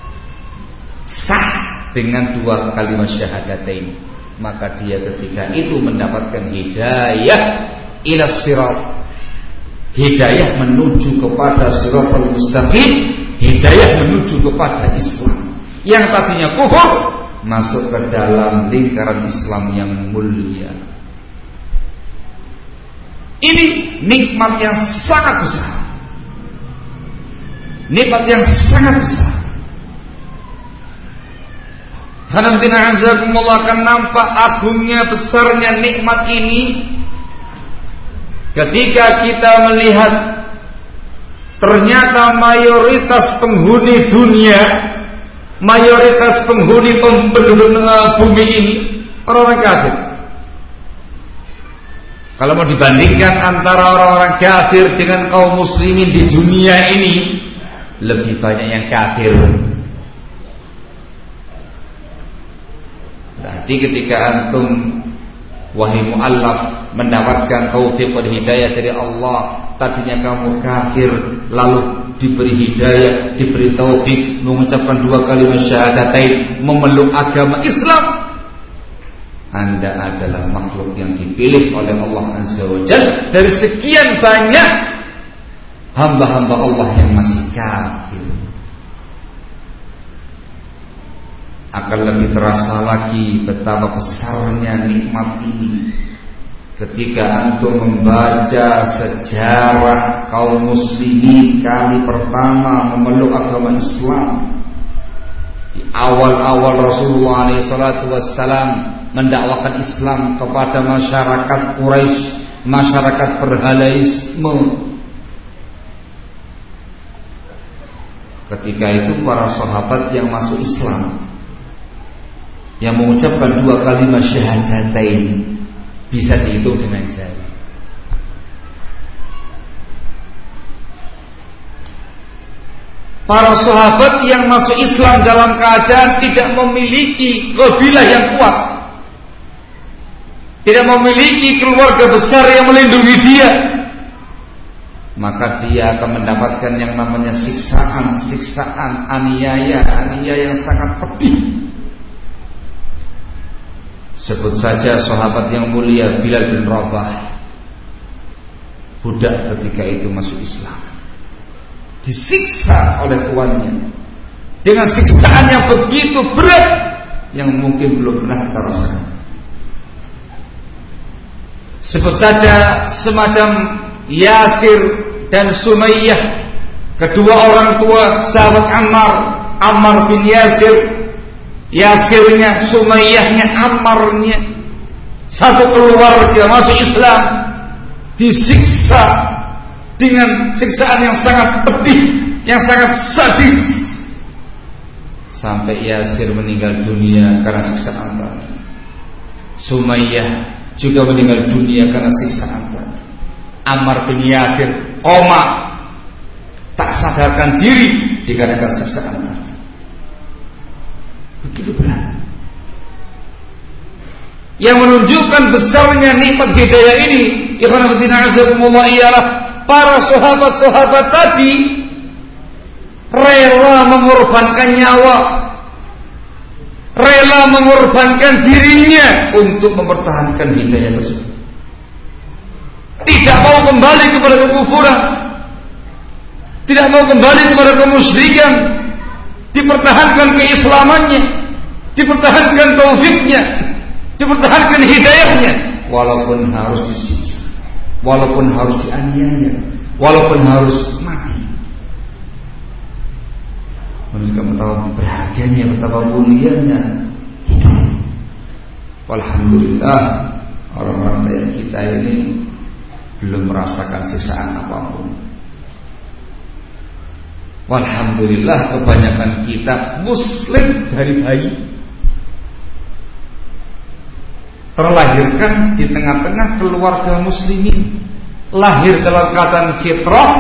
Sah dengan dua kalimat syahadatain, maka dia ketika itu mendapatkan hidayah ila sirat, hidayah menuju kepada siratal mustaqim, hidayah menuju kepada Islam. Yang tadinya kufur masuk ke dalam lingkaran Islam yang mulia. Ini nikmat yang sangat besar, nikmat yang sangat besar. Alhamdulillah azakumullah, akan nampak agungnya besarnya nikmat ini ketika kita melihat ternyata mayoritas penghuni dunia, mayoritas penghuni penduduk bumi ini orang-orang kafir. Kalau mau dibandingkan antara orang-orang kafir dengan kaum muslimin di dunia ini, lebih banyak yang kafir. Berarti ketika antum wahai mu'allaf mendapatkan taufik dan hidayah dari Allah, tadinya kamu kafir lalu diberi hidayah, diberi taufik mengucapkan 2 kalimat syahadatain, memeluk agama Islam, Anda adalah makhluk yang dipilih oleh Allah Azza wa Jalla dari sekian banyak hamba-hamba Allah yang masih kafir. Akan lebih terasa lagi betapa besarnya nikmat ini ketika antum membaca sejarah kaum muslimin kali pertama memeluk agama Islam. Di awal-awal Rasulullah SAW mendakwakan Islam kepada masyarakat Quraisy, masyarakat berhalaisme. Ketika itu para sahabat yang masuk Islam, yang mengucapkan 2 kalimat syahadatain, bisa dihitung dengan jari. Para sahabat yang masuk Islam dalam keadaan tidak memiliki kabilah yang kuat, tidak memiliki keluarga besar yang melindungi dia, maka dia akan mendapatkan yang namanya siksaan, aniaya yang sangat pedih. Sebut saja sahabat yang mulia Bilal bin Rabah, budak ketika itu masuk Islam, disiksa oleh tuannya dengan siksaan yang begitu berat yang mungkin belum pernah kita rasakan. Sebut saja semacam Yasir dan Sumayyah, kedua orang tua sahabat Ammar bin Yasir. Yasirnya, Sumayyahnya, Ammarnya, satu keluarga masuk Islam, disiksa dengan siksaan yang sangat pedih, yang sangat sadis, sampai Yasir meninggal dunia karena siksaan tadi. Sumayyah juga meninggal dunia karena siksaan tadi. Ammar bin Yasir koma, tak sadarkan diri dikarenakan siksaan tadi. Begitu berat. Yang menunjukkan besarnya nikmat hidayah ini, ikhwan fillah azakumullah, ialah para sahabat-sahabat tadi rela mengorbankan nyawa, rela mengorbankan dirinya untuk mempertahankan hidayah tersebut. Tidak mau kembali kepada kekufuran, tidak mau kembali kepada kemusyrikan, dipertahankan keislamannya, dipertahankan taufiknya, dipertahankan hidayahnya, walaupun harus disiksa, walaupun harus dianiaya, walaupun harus mati. Menunjukkan betapa berharganya, betapa mulianya hidup. Alhamdulillah, orang-orang kayak kita ini belum merasakan siksaan apapun. Alhamdulillah, kebanyakan kita muslim dari bayi, terlahirkan di tengah-tengah keluarga muslimin, lahir dalam keadaan fitrah,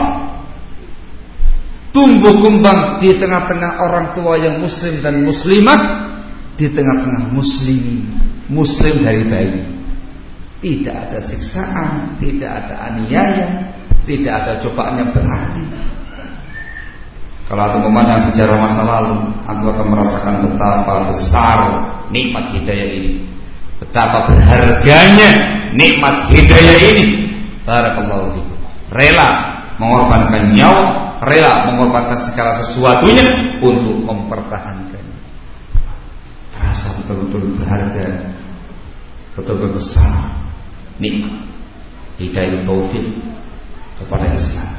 tumbuh kembang di tengah-tengah orang tua yang muslim dan muslimah, di tengah-tengah muslim dari bayi. Tidak ada siksaan, tidak ada aniaya, tidak ada cobaan yang berarti. Kalau aku memandang sejarah masa lalu, aku akan merasakan betapa besar nikmat hidayah ini, betapa berharganya nikmat hidayah ini. Barakallahu fikum. Rela mengorbankan nyawa, rela mengorbankan segala sesuatunya untuk mempertahankannya. Terasa betul-betul berharga, betul-betul besar nikmat hidayah taufik kepada Islam.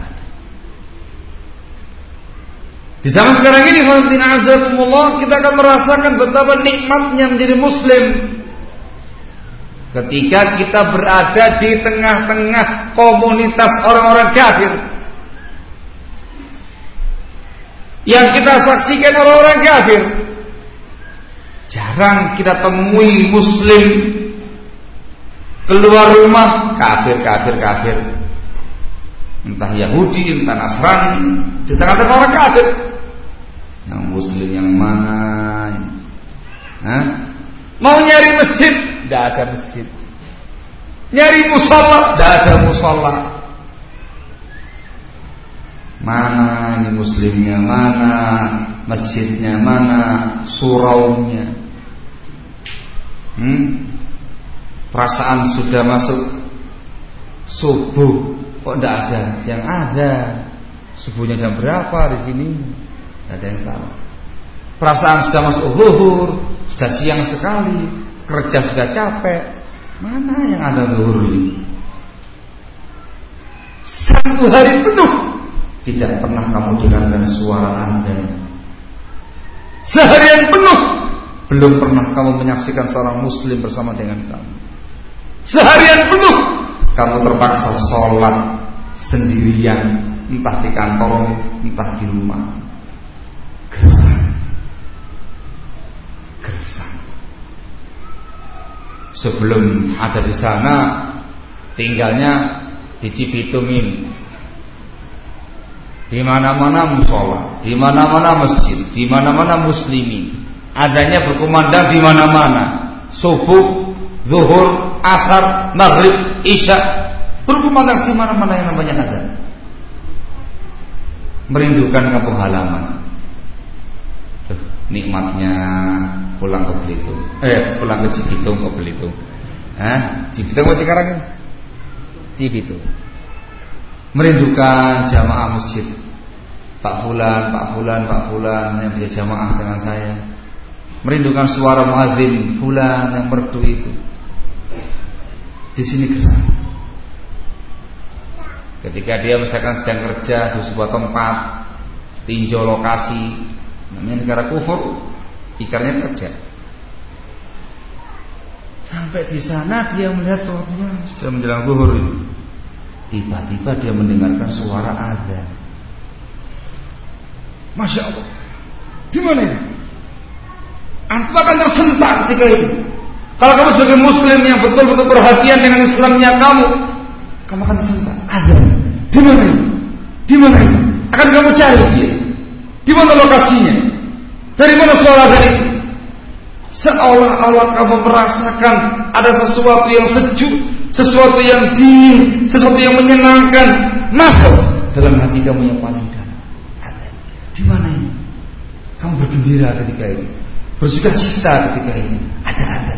Di zaman sekarang ini, kita akan merasakan betapa nikmatnya menjadi muslim ketika kita berada di tengah-tengah komunitas orang-orang kafir. Yang kita saksikan orang-orang kafir, jarang kita temui muslim keluar rumah kafir. entah Yahudi, entah Nasrani, di tengah-tengah orang kafir. Yang Muslim yang mana? Mau nyari masjid, tidak ada masjid. Nyari musola, tidak ada musola. Mana ini Muslimnya, mana masjidnya, mana suraunya? Perasaan sudah masuk subuh, kok tidak ada? Yang ada subuhnya jam berapa di sini? Tidak ada yang tahu. Perasaan sudah masuk zuhur, sudah siang sekali, kerja sudah capek. Mana yang ada zuhur ini? Satu hari penuh tidak pernah kamu dengarkan suara adzan. Seharian penuh belum pernah kamu menyaksikan seorang muslim bersama dengan kamu. Seharian penuh kamu terpaksa sholat sendirian, entah di kantor, entah di rumah. Gersang. Sebelum ada di sana, tinggalnya di Cibitung ini. Di mana-mana mushola, di mana-mana masjid, di mana-mana muslimin. Adanya berkumandang di mana-mana. Subuh, zuhur, asar, maghrib, isya, berkumandang di mana-mana yang namanya ada. Merindukan kampung halaman. Nikmatnya pulang ke Belitung. Pulang ke Cibitung ke Belitung. Cibitung atau Cikarang? Cibitung. Merindukan jamaah masjid. Pak Fulan yang bisa jamaah dengan saya. Merindukan suara muadzin Fulan yang merdu itu. Di sini gersang. Ketika dia misalkan sedang kerja di sebuah tempat, tinjau lokasi, namanya negara kufur, ikarnya kerja. Sampai di sana dia melihat sesuatunya sudah menjelang zuhur. Tiba-tiba dia mendengarkan suara adzan. Masya Allah. Di mana ini? Antum akan tersentak ketika itu. Kalau kamu sebagai muslim yang betul-betul perhatian dengan Islamnya kamu akan tersentak. Adzan. Di mana ini? Di mana ini? Akan kamu cari dia. Di mana lokasinya? Dari mana suara adzan itu? Seolah-olah kamu merasakan ada sesuatu yang sejuk, sesuatu yang dingin, sesuatu yang menyenangkan masuk dalam hati kamu yang paling dalam. Di mana ini? Kamu bergembira ketika ini, bersukacita ketika ini. Ada.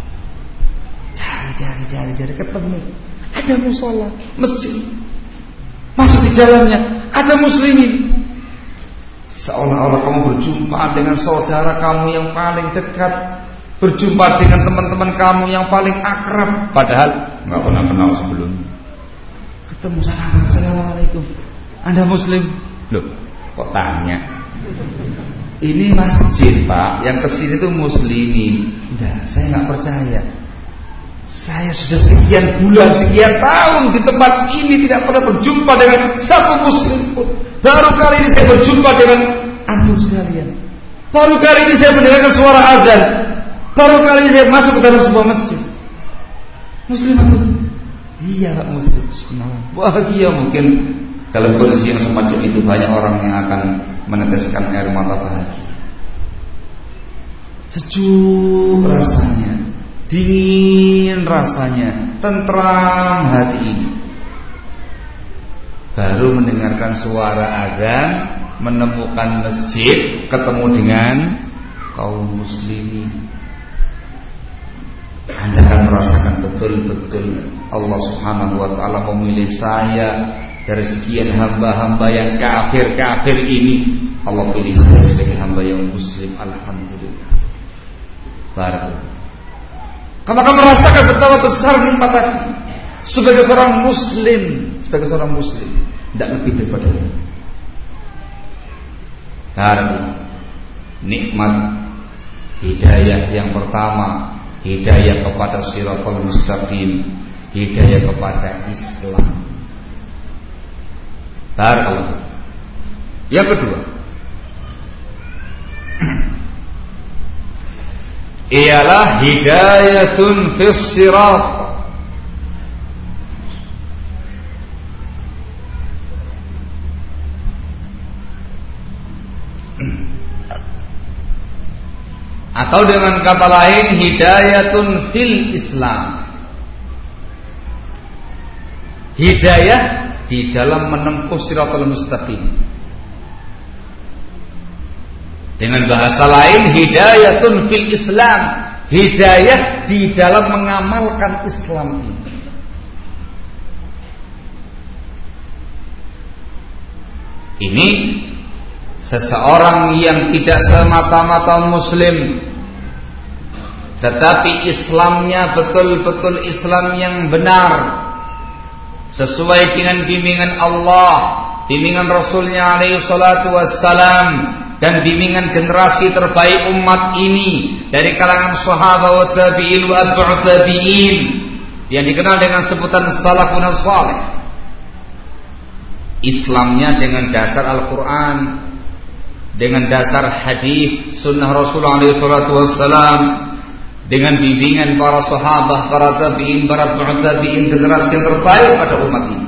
Cari ketemu. Ada musola, masjid. Masuk di dalamnya ada muslimin. Seolah-olah kamu berjumpa dengan saudara kamu yang paling dekat, berjumpa dengan teman-teman kamu yang paling akrab, padahal nggak pernah kenal sebelumnya. Ketemu, assalamualaikum. Anda muslim? Loh, kok tanya? Ini masjid Pak, yang kesini tuh muslimin. Enggak, saya nggak percaya. Saya sudah sekian bulan, sekian tahun di tempat ini tidak pernah berjumpa dengan satu muslim pun. Baru kali ini saya berjumpa dengan antum sekalian. Baru kali ini saya mendengarkan suara azan. Baru kali ini saya masuk ke dalam sebuah masjid. Muslim aku? Iya Pak, muslim. Bahagia mungkin dalam kondisi yang semacam itu banyak orang yang akan meneteskan air mata bahagia. Sejuk rasanya, dingin rasanya, tentram hati ini. Baru mendengarkan suara azan, menemukan masjid, ketemu dengan kaum muslimin. Anda akan merasakan betul-betul Allah Subhanahu wa ta'ala memilih saya dari sekian hamba-hamba yang kafir-kafir ini. Allah pilih saya sebagai hamba yang muslim. Alhamdulillah. Barakallahu. Kamu akan merasakan betapa besar nikmat tadi. Sebagai seorang muslim, tidak lebih daripada itu. Karena nikmat hidayah yang pertama, hidayah kepada Shiratal Mustaqim, hidayah kepada Islam. Barakallahu. Yang kedua, ialah hidayatun fis sirat. Atau dengan kata lain, hidayatun fil Islam. Hidayah di dalam menempuh siratal mustaqim. Dengan bahasa lain, hidayatun fil Islam. Hidayah di dalam mengamalkan Islam ini. Ini seseorang yang tidak semata-mata muslim, tetapi Islamnya betul-betul Islam yang benar, sesuai dengan bimbingan Allah, bimbingan Rasulnya alaihi salatu wassalam, dan bimbingan generasi terbaik umat ini dari kalangan sahabat wa tabi'in wa atba'ut tabi'in yang dikenal dengan sebutan salafun salih. Islamnya dengan dasar Al-Quran, dengan dasar hadis sunnah Rasulullah SAW, dengan bimbingan para sahabat, para tabi'in, para tabi'in, generasi yang terbaik pada umat ini.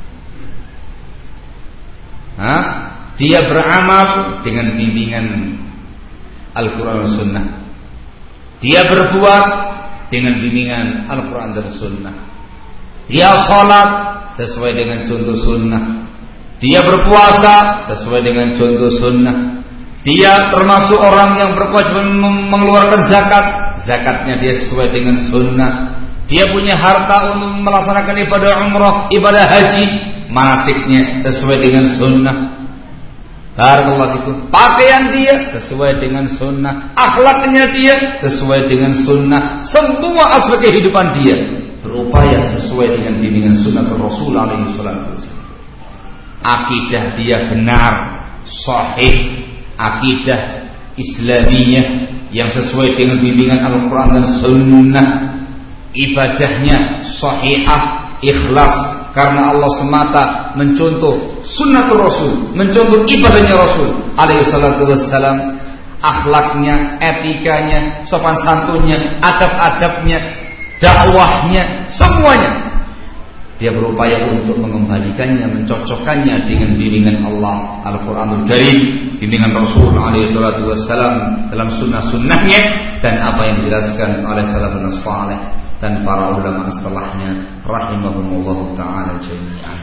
Dia beramal dengan bimbingan Al-Quran dan Sunnah. Dia berbuat dengan bimbingan Al-Quran dan Sunnah. Dia sholat sesuai dengan contoh Sunnah. Dia berpuasa sesuai dengan contoh Sunnah. Dia termasuk orang yang berkewajiban mengeluarkan zakat. Zakatnya dia sesuai dengan Sunnah. Dia punya harta untuk melaksanakan ibadah umrah, ibadah haji, manasiknya sesuai dengan Sunnah. Barakallahu fikum. Pakaian dia sesuai dengan Sunnah. Akhlaknya dia sesuai dengan Sunnah. Semua aspek kehidupan dia berupaya sesuai dengan bimbingan Sunnah Rasul alaihi salatu wasallam. Akidah dia benar, sahih, akidah Islamiyah yang sesuai dengan bimbingan Al-Quran dan Sunnah. Ibadahnya sahihah, ikhlas, karena Allah semata, mencontoh sunnatul Rasul, mencontoh ibadahnya Rasul alaihi salatu wassalam. Akhlaknya, etikanya, sopan santunnya, adab-adabnya, dakwahnya, semuanya dia berupaya untuk mengembalikannya, mencocokkannya dengan bimbingan Allah Al-Quranul Karim, bimbingan Rasul alaihi salatu wassalam dalam sunnah-sunnahnya, dan apa yang dijelaskan oleh salafun salih dan para ulama setelahnya rahimahumullah ta'ala jami'an.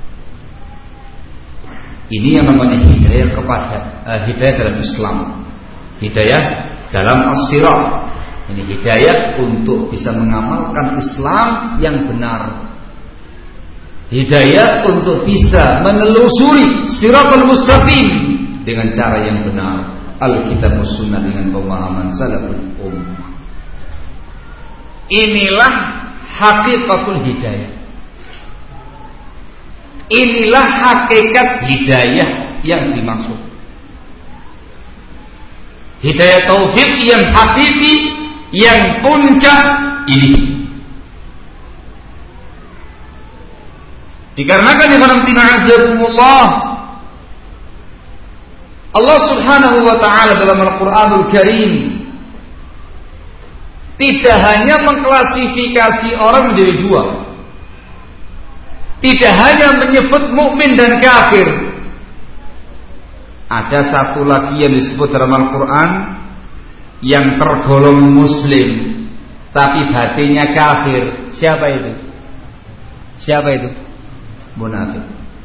Ini yang namanya hidayah kepada hidayah dalam Islam, hidayah dalam as-sirat. Ini hidayah untuk bisa mengamalkan Islam yang benar, hidayah untuk bisa menelusuri siratal mustaqim dengan cara yang benar, Alkitab dan Sunnah dengan pemahaman salaful ummah. Inilah hakikatul hidayah. Inilah hakikat hidayah yang dimaksud. Hidayah taufik yang hakiki, yang puncak ini. Dikarenakan Allah subhanahu wa ta'ala dalam Al-Quranul Karim tidak hanya mengklasifikasi orang menjadi dua, tidak hanya menyebut mukmin dan kafir. Ada satu lagi yang disebut dalam Al-Quran yang tergolong muslim tapi batinnya kafir. Siapa itu? Siapa itu? Munafik.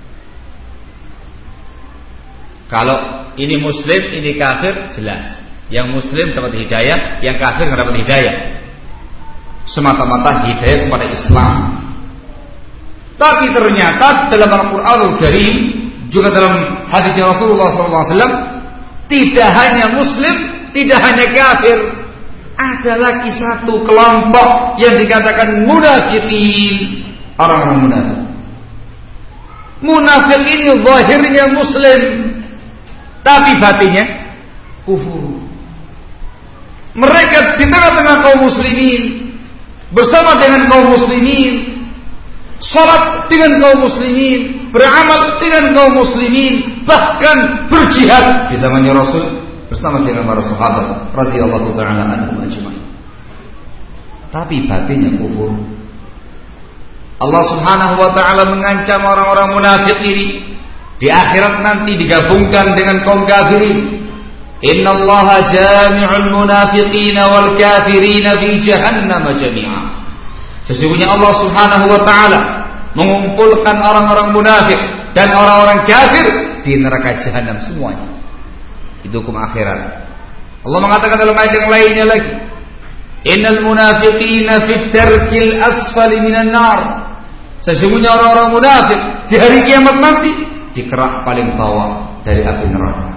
Kalau ini muslim, ini kafir, jelas. Yang muslim dapat hidayah, yang kafir tidak dapat hidayah. Semata-mata hidayah kepada Islam. Tapi ternyata dalam Al-Quranul Karim, juga dalam hadisnya Rasulullah SAW, tidak hanya muslim, tidak hanya kafir, ada lagi satu kelompok yang dikatakan munafikin, orang-orang munafik. Munafik ini zahirnya muslim, tapi batinnya kufur. Mereka di tengah-tengah kaum muslimin, bersama dengan kaum muslimin, salat dengan kaum muslimin, beramal dengan kaum muslimin, bahkan berjihad di zamannya Rasul bersama dengan para sahabat radhiyallahu ta'ala anhum ajma'in. Tapi batinnya kufur. Allah subhanahu wa ta'ala mengancam orang-orang munafik ini di akhirat nanti digabungkan dengan kaum kafirin. Innallaha jami'ul munafiqina wal kafirina fi jahannam jami'a. Sesungguhnya Allah Subhanahu wa taala mengumpulkan orang-orang munafik dan orang-orang kafir di neraka jahanam semuanya. Itu hukum akhirat. Allah mengatakan dalam ayat yang lainnya lagi, innal munafiqina fid darkil asfali minan nar. Sesungguhnya orang-orang munafik di hari kiamat nanti di kerak paling bawah dari api neraka.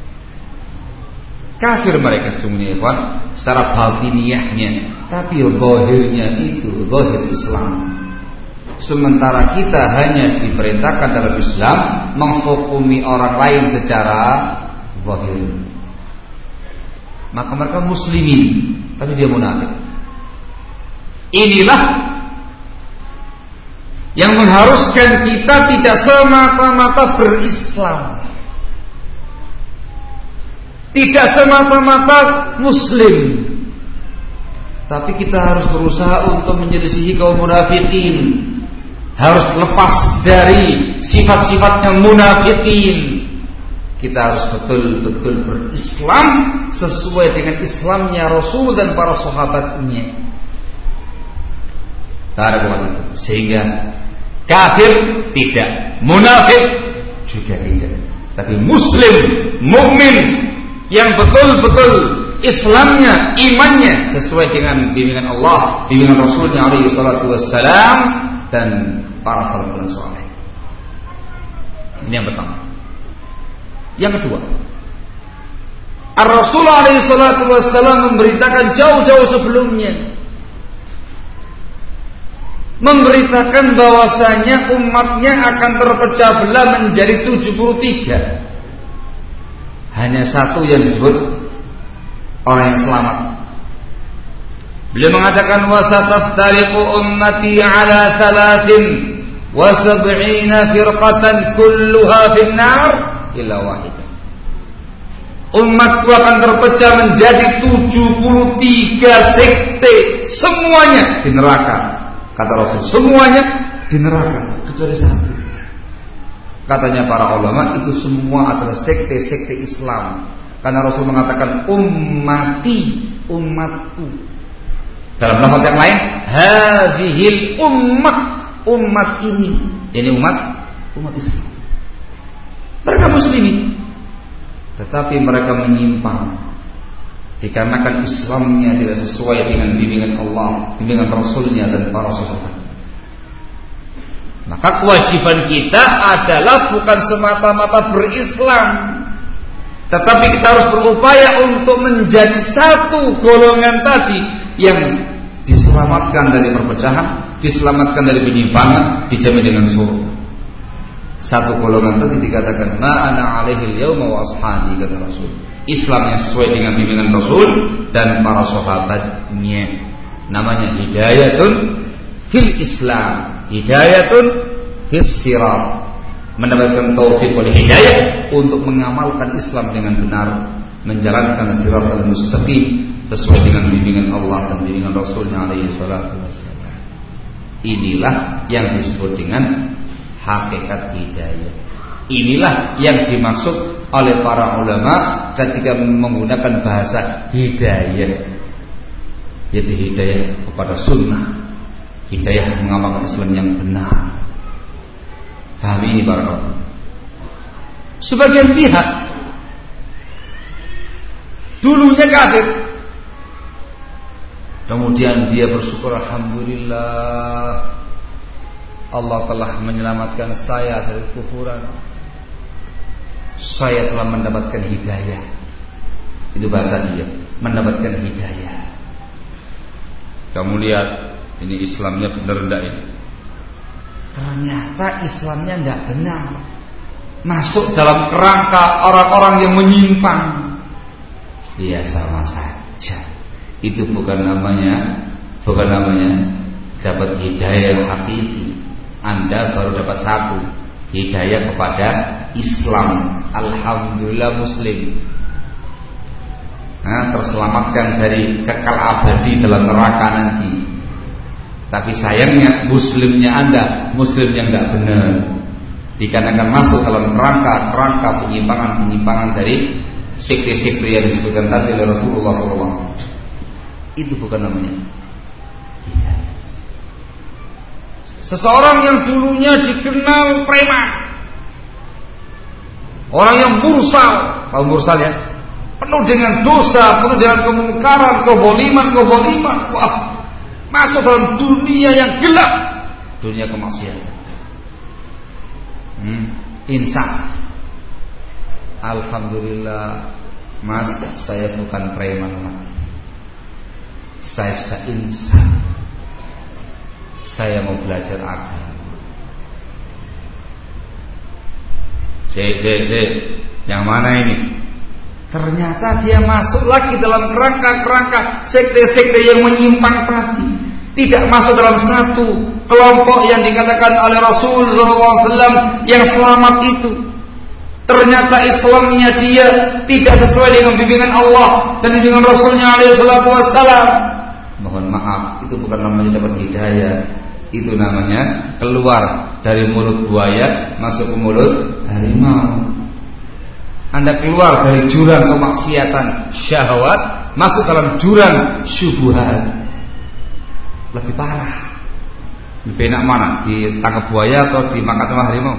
Kafir mereka sesungguhnya ikhwan secara batiniahnya, tapi zahirnya itu zahir Islam. Sementara kita hanya diperintahkan dalam Islam menghukumi orang lain secara zahir. Maka mereka muslimin, tapi dia munafik. Inilah yang mengharuskan kita tidak semata-mata berislam, tidak semata-mata muslim, tapi kita harus berusaha untuk menyelisihi kaum munafikin. Harus lepas dari sifat-sifatnya munafikin. Kita harus betul-betul berislam sesuai dengan Islamnya Rasul dan para sahabatnya. Sehingga kafir tidak, munafik juga tidak, tapi muslim, mukmin yang betul-betul Islamnya, imannya sesuai dengan bimbingan Allah, bimbingan Rasulnya alaihi salatu wassalam dan para salafus saleh. Ini yang pertama. Yang kedua, Ar-Rasul alaihi salatu wassalam memberitakan jauh-jauh sebelumnya, memberitakan bahwasanya umatnya akan terpecah belah menjadi 73. Hanya satu yang disebut orang yang selamat. Beliau mengatakan wasataftariqu ummati ala 73 firqatan kulluha finnar illa wahidah. Umatku akan terpecah menjadi 73 sekte, semuanya di neraka. Kata Rasul, semuanya di neraka kecuali satu. Katanya para ulama itu semua adalah sekte-sekte Islam. Karena Rasul mengatakan ummati, umatku. Dalam lafaz yang lain, hadhil ummah, umat ini. Ini umat Islam. Mereka muslimin, tetapi mereka menyimpang dikarenakan Islamnya tidak sesuai dengan bimbingan Allah, bimbingan Rasulnya dan para sahabat. Maka kewajiban kita adalah bukan semata-mata berislam, tetapi kita harus berupaya untuk menjadi satu golongan tadi yang diselamatkan dari perpecahan, diselamatkan dari penyimpangan, dijamin dengan surga. Satu golongan tadi dikatakan ma'ana alaihil yauma wa ashabi, kata Rasul. Islam yang sesuai dengan bimbingan Rasul dan para sahabatnya. Namanya hidayatun fil Islam, hidayatun fis sirat. Mendapatkan taufik oleh hidayah untuk mengamalkan Islam dengan benar, menjalankan siratal mustaqim sesuai dengan bimbingan Allah dan bimbingan Rasulnya alaihi salatu wassalam. Inilah yang disebut dengan hakikat hidayah. Inilah yang dimaksud oleh para ulama ketika menggunakan bahasa hidayah, yaitu hidayah kepada sunnah, hidayah mengamalkan Islam yang benar. Pahami ini barakallahu. Sebagian pihak dulunya kafir, kemudian dia bersyukur, alhamdulillah Allah telah menyelamatkan saya dari kufuran. Saya telah mendapatkan hidayah. Itu bahasa dia, mendapatkan hidayah. Kamu lihat, ini Islamnya benar enggak ini? Ternyata Islamnya enggak benar. Masuk dalam kerangka orang-orang yang menyimpang. Ya sama saja. Itu bukan namanya dapat hidayah hakiki. Anda baru dapat satu, hidayah kepada Islam. Alhamdulillah muslim. Terselamatkan dari kekal abadi dalam neraka nanti. Tapi sayangnya muslimnya Anda muslim yang tidak benar, dikarenakan masuk dalam kerangka penyimpangan dari sekte-sekte yang disebutkan tadi oleh Rasulullah SAW. Itu bukan namanya hidayah. Seseorang yang dulunya dikenal preman, orang yang mursal, tahu mursal ya, penuh dengan dosa, penuh dengan kemungkaran, keboliman, wah, masuk dalam dunia yang gelap, dunia kemaksiatan. Insaf. Alhamdulillah, Mas, saya bukan preman lagi. Saya sudah insaf. Saya mau belajar agama. Yang mana ini? Ternyata dia masuk lagi dalam kerangka-kerangka sekte-sekte yang menyimpang tadi. Tidak masuk dalam satu kelompok yang dikatakan oleh Rasul SAW yang selamat itu. Ternyata Islamnya dia tidak sesuai dengan bimbingan Allah dan bimbingan Rasulnya SAW. Mohon maaf, itu bukan namanya dapat hidayah. Itu namanya keluar dari mulut buaya masuk ke mulut harimau. Anda keluar dari jurang kemaksiatan syahwat masuk dalam jurang syubhat. Lebih parah. Lebih enak mana? Ditangkap buaya atau dimakan sama harimau?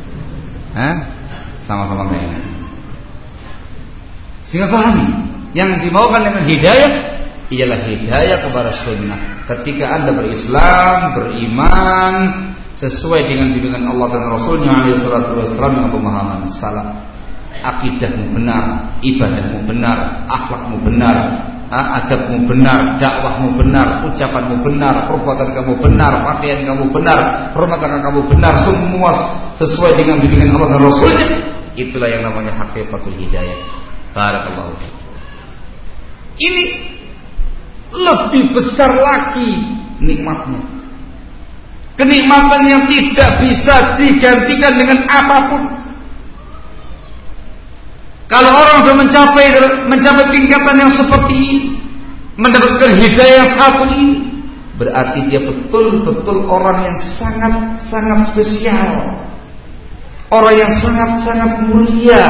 Sama-sama gak enak. Sehingga pahami, yang dimaukan dengan hidayah ialah hidayah kepada sunnah. Ketika Anda berislam, beriman sesuai dengan bimbingan Allah dan Rasulnya SAW dengan pemahaman salaf, akidahmu benar, ibadahmu benar, akhlakmu benar, adabmu benar, dakwahmu benar, ucapanmu benar, perbuatan kamu benar, pakaian kamu benar, rumah tangga kamu benar, semua sesuai dengan bimbingan Allah dan Rasulnya. Itulah yang namanya hakikatul hidayah. Barakallahu fiik. Ini lebih besar lagi nikmatnya. Kenikmatan yang tidak bisa digantikan dengan apapun. Kalau orang sudah mencapai tingkatan yang seperti ini, mendapatkan hidayah satu ini, berarti dia betul-betul orang yang sangat-sangat spesial, orang yang sangat-sangat mulia.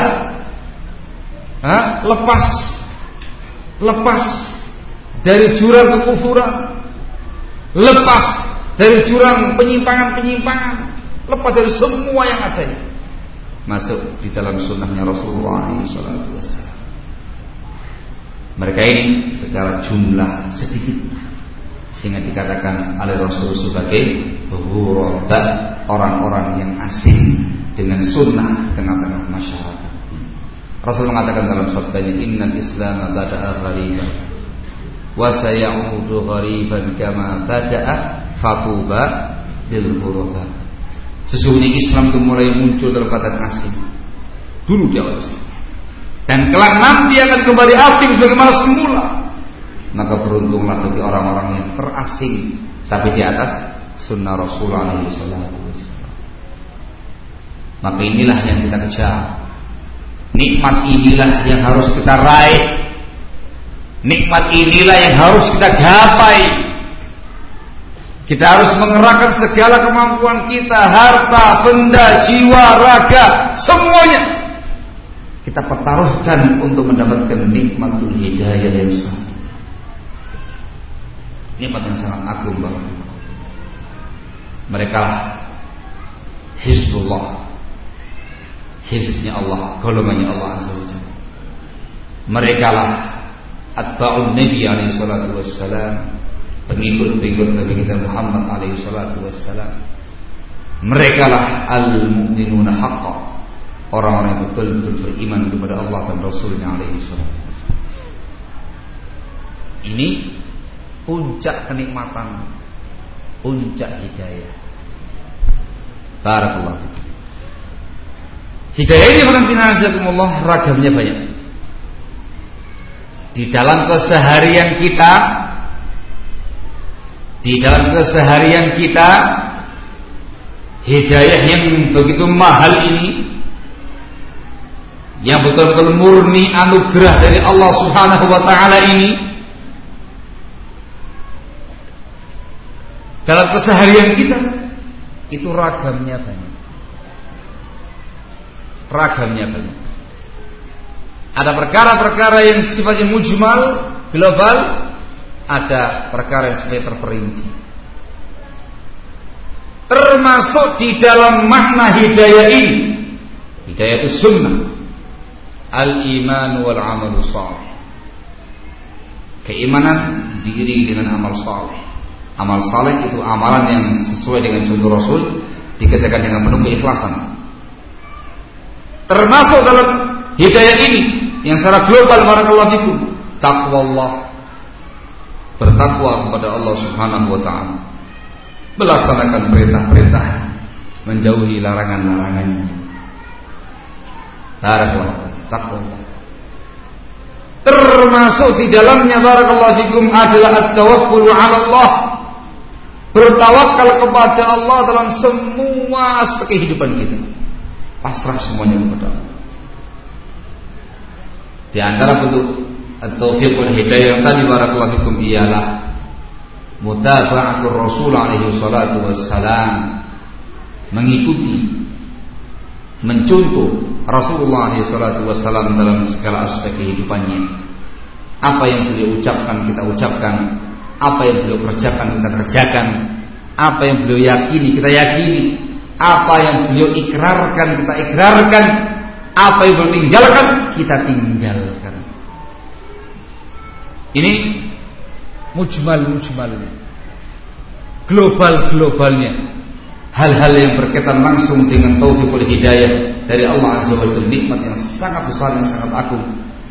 Lepas dari jurang kekufuran, lepas dari jurang penyimpangan-penyimpangan, lepas dari semua yang ada, masuk di dalam sunnahnya Rasulullah SAW. Mereka ini secara jumlah sedikit, sehingga dikatakan oleh Rasul sebagai ghuraba, orang-orang yang asing dengan sunnah tengah-tengah masyarakat. Rasul mengatakan dalam sabdanya, innal Islam bada'a ghariban wa sayaudu ghariban kama bada'a fatuba lil ghuraba. Sesungguhnya Islam itu mulai muncul dalam keadaan asing dulu di awal Islam, dan kelak nanti akan kembali asing sebagaimana semula. Maka beruntunglah bagi orang-orang yang terasing tapi di atas sunnah Rasulullah SAW. Maka inilah yang kita kejar. Nikmat inilah yang harus kita raih. Nikmat inilah yang harus kita gapai. Kita harus mengerahkan segala kemampuan kita, harta, benda, jiwa, raga, semuanya kita pertaruhkan untuk mendapatkan nikmatul hidayah yang satu. Nikmat yang sangat agung banget. Mereka lah Hizbullah, hizbnya Allah, golongannya Allah Azza wa Jalla. Mereka lah atba'un Nabi alaihi salatu wassalam, pengikut-pengikut Nabi kita Muhammad alaihi salatu wassalam. Mereka lah al-mu'minuna haqqan, orang-orang yang betul-betul beriman kepada Allah dan Rasulnya alaihi salatu wassalam. Ini puncak kenikmatan, puncak hidayah. Barakallahu. Hidayah ini alhamdulillah ragamnya banyak. Di dalam keseharian kita, hidayah yang begitu mahal ini, yang betul-betul murni anugerah dari Allah Subhanahu wa taala ini, dalam keseharian kita itu ragamnya banyak. Ada perkara-perkara yang sifatnya mujmal, global, ada perkara yang sifatnya terperinci. Termasuk di dalam makna hidayah ini, hidayah itu sunnah, al-iman wal amal salih. Keimanan diiringi dengan amal salih. Amal salih itu amalan yang sesuai dengan contoh Rasul, dikerjakan dengan penuh keikhlasan. Termasuk dalam hidayah ini yang secara global, barakallahu fikum, taqwallah, bertakwa kepada Allah Subhanahu wa taala, melaksanakan perintah-perintah, menjauhi larangan-larangannya. Barakallahu, taqwallah. Termasuk di dalamnya, barakallahu fikum, adalah at-tawakkul 'ala Allah, bertawakal kepada Allah dalam semua aspek kehidupan kita. Pasrah semuanya kepada Allah. Di antara bentuk at-taufiq wal hidayah yang tadi, barakallahu fikum, ialah mutaba'atur Rasul alaihi salatu wassalam, mengikuti, mencontoh Rasulullah alaihi salatu wassalam dalam segala aspek kehidupannya. Apa yang beliau ucapkan kita ucapkan, apa yang beliau kerjakan kita kerjakan, apa yang beliau yakini kita yakini, apa yang beliau ikrarkan kita ikrarkan, apa yang beliau tinggalkan kita tinggalkan. Ini mujmal-mujmalnya, global-globalnya, hal-hal yang berkaitan langsung dengan taufiqul hidayah dari Allah Azza wa Jalla, nikmat yang sangat besar, yang sangat agung,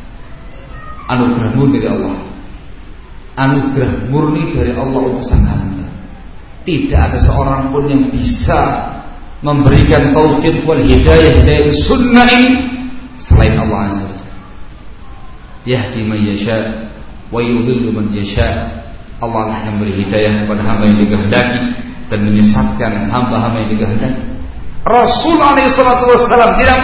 anugerah murni dari Allah, anugerah murni dari Allah untuk sang hamba. Tidak ada seorang pun yang bisa memberikan taufiq wal hidayah dari sunnah ini selain Allah Azza wa Jalla. Yahdi man yasha wa yudhillu man yasha. Allah lah yang memberi hidayah kepada hamba yang dikehendaki dan menyesatkan hamba-hamba yang dikehendaki. Rasul alaihi salatu wassalam tidak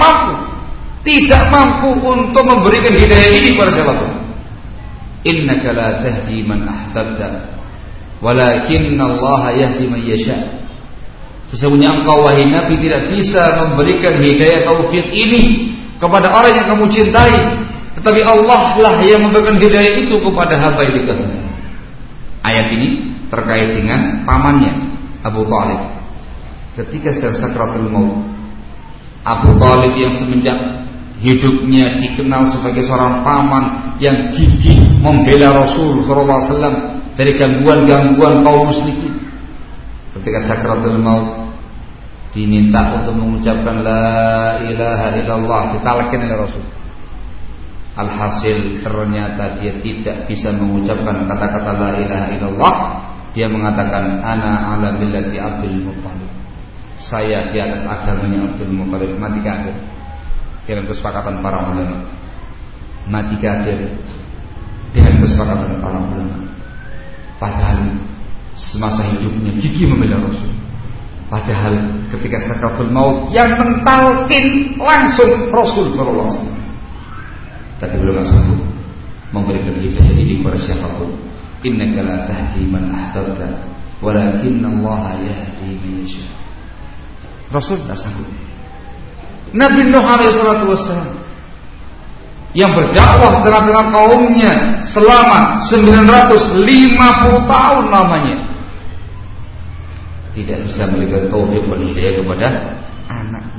mampu untuk memberikan hidayah ini kepada siapapun. Innaka la tahdi man ahbabta walakinna Allah yahdi man yasha. Sesungguhnya engkau wahai Nabi tidak bisa memberikan hidayah taufik ini kepada orang yang kamu cintai, tetapi Allah lah yang memberikan hidayah itu kepada hamba yang dikehendaki. Ayat ini terkait dengan pamannya Abu Talib. Ketika sedang sakratul maut, Abu Talib yang semenjak hidupnya dikenal sebagai seorang paman yang gigih membela Rasul SAW dari gangguan-gangguan kaum muslimin, ketika sakratul maut diminta untuk mengucapkan la ilaha illallah, ditalkin oleh Rasul. Alhasil ternyata dia tidak bisa mengucapkan kata-kata la ilaha illallah. Dia mengatakan ana ala millati Abdul Muttalib, saya di atas agamanya Abdul Muttalib. Mati kafir dengan kesepakatan para ulama. Mati kafir dengan kesepakatan para ulama. Padahal semasa hidupnya gigih membela Rasul. Padahal ketika sakaratul maut yang mentalkin langsung Rasul sallallahu alaihi wasallam, tapi belum sanggup memberikan hidayah ini kepada siapapun. Innaka la tahdi man ahbabta walakinna Allah yahdi man yasha. Rasul tidak sanggup. Nabi Nuh alaihi salatu wassalam yang berdakwah dengan kaumnya selama 950 tahun lamanya, tidak bisa memberikan taufik wal hidayah kepada anaknya.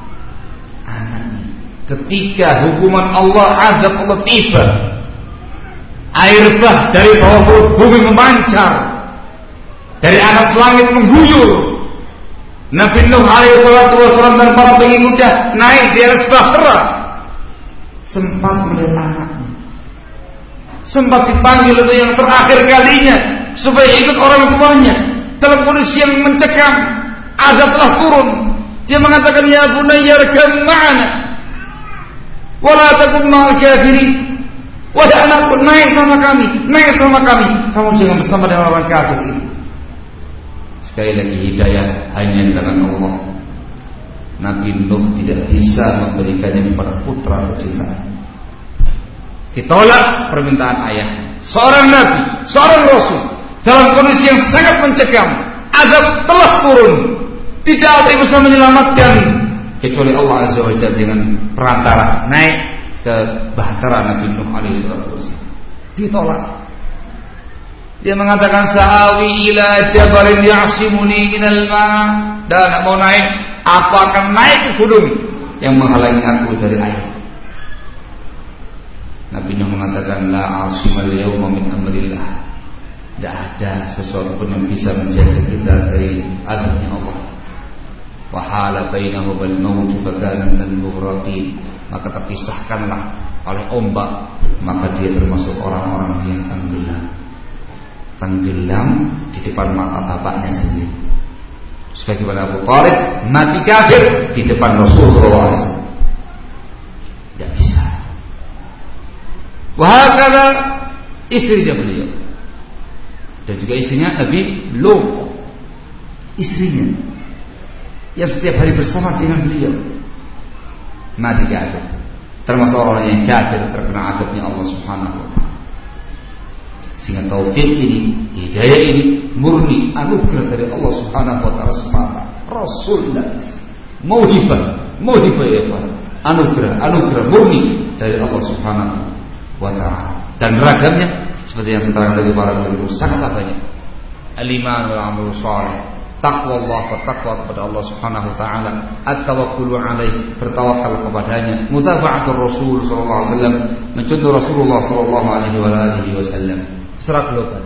Ketika hukuman Allah, azab Allah tiba, air bah dari bawah bumi memancar, dari atas langit mengguyur, Nabi Nuh alaihi salatu wassalam dan para pengikutnya naik di atas bahtera, sempat melihat anaknya, sempat dipanggil untuk yang terakhir kalinya supaya ikut orang tuanya dalam kondisi yang mencekam. Azab telah turun. Dia mengatakan, ya bunayya irkab ma'ana wala takun ma'al kafirin. Wahai anakku, naik sama kami, naik sama kami. Kamu jangan bersama dengan orang kafir itu. Sekali lagi, hidayah hanya di tangan Allah. Nabi Nuh tidak bisa memberikannya kepada putra tercintanya. Ditolak permintaan ayah. Seorang nabi, seorang rasul dalam kondisi yang sangat mencekam, azab telah turun, tidak ada yang bisa menyelamatkan kecuali Allah Azza wa Jalla dengan perantara. Naik ke bahtera Nabi Nuh alaihi salatu wasallam. Ditolak. Dia mengatakan sa'awi ila jabalin ya'simuni minal ma', dan mau naik, aku akan naik ke gunung yang menghalangi aku dari air. Nabi Nuh mengatakan la 'asimal yawma min amrillah. Tidak ada sesuatu pun yang bisa menjaga kita dari azabnya Allah. Wa hala bainahu wal maut fa kana minal mughraqin. Maka terpisahkanlah oleh ombak, maka dia termasuk orang-orang yang tenggelam di depan mata bapaknya sendiri. Sebagaimana Abu Thalib mati kafir di depan Rasulullah SAW. Tidak bisa. Wahakala istrinya beliau, dan juga istrinya Nabi Lut, istrinya yang setiap hari bersama dengan beliau mati kafir, termasuk orang yang kafir terkena azabnya Allah Subhanahu wa taala. Sehingga taufik ini, hidayah ini murni anugerah dari Allah Subhanahu wa taala semata. Rasul tidak bisa. Mauhibah ya Tuhan. Anugerah murni dari Allah Subhanahu wa taala. Dan ragamnya seperti yang saya terangkan tadi para guru sangatlah banyak. Al-iman wal amal saleh, taqwa Allah wa taqwa kepada Allah Subhanahu wa taala, at-tawakkulu alaihi, bertawakal kepadanya, mutaba'atur Rasul sallallahu alaihi wasallam, mencontoh Rasulullah sallallahu alaihi wasallam. Secara global.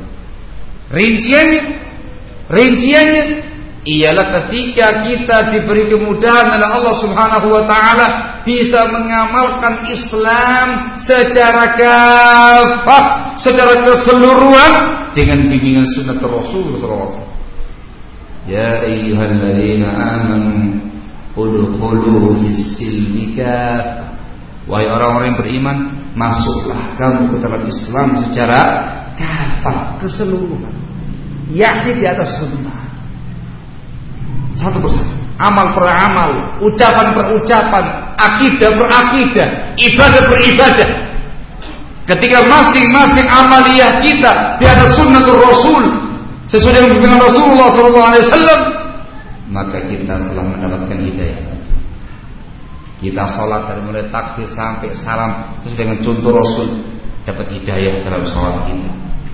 Rinciannya ialah ketika kita diberi kemudahan oleh Allah Subhanahu wa taala bisa mengamalkan Islam secara kafah, secara keseluruhan dengan bimbingan sunnah Rasul sallallahu alaihi wasallam. Ya ayyuhalladzina amanu udkhulu fis-silmi kafah. Wahai orang-orang yang beriman, masuklah kamu ke dalam Islam secara kafah, keseluruhan, yakni di atas sunnah, satu persatu, amal per amal, ucapan per ucapan, akidah per akidah, ibadah per ibadah. Ketika masing-masing amaliyah kita di atas sunnatul Rasul sesuai dengan bimbingan Rasulullah SAW, maka kita telah mendapatkan hidayah. Kita sholat dari mulai takbir sampai salam sesuai dengan contoh Rasul, dapat hidayah dalam sholat kita.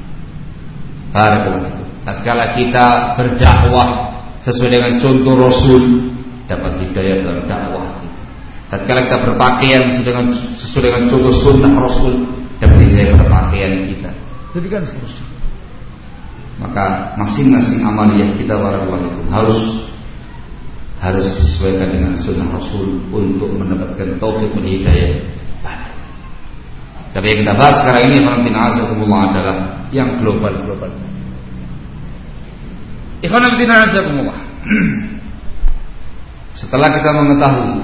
Tatkala kita berdakwah sesuai dengan contoh Rasul, dapat hidayah dalam dakwah kita. Tatkala kita berpakaian sesuai dengan contoh sunnah Rasul, dapat hidayah berpakaian kita. Demikian seterusnya. Maka masing-masing amaliyah kita harus disesuaikan dengan sunnah Rasul untuk mendapatkan taufik dan hidayah. Tapi yang kita bahas sekarang ini adalah yang global. Setelah kita mengetahui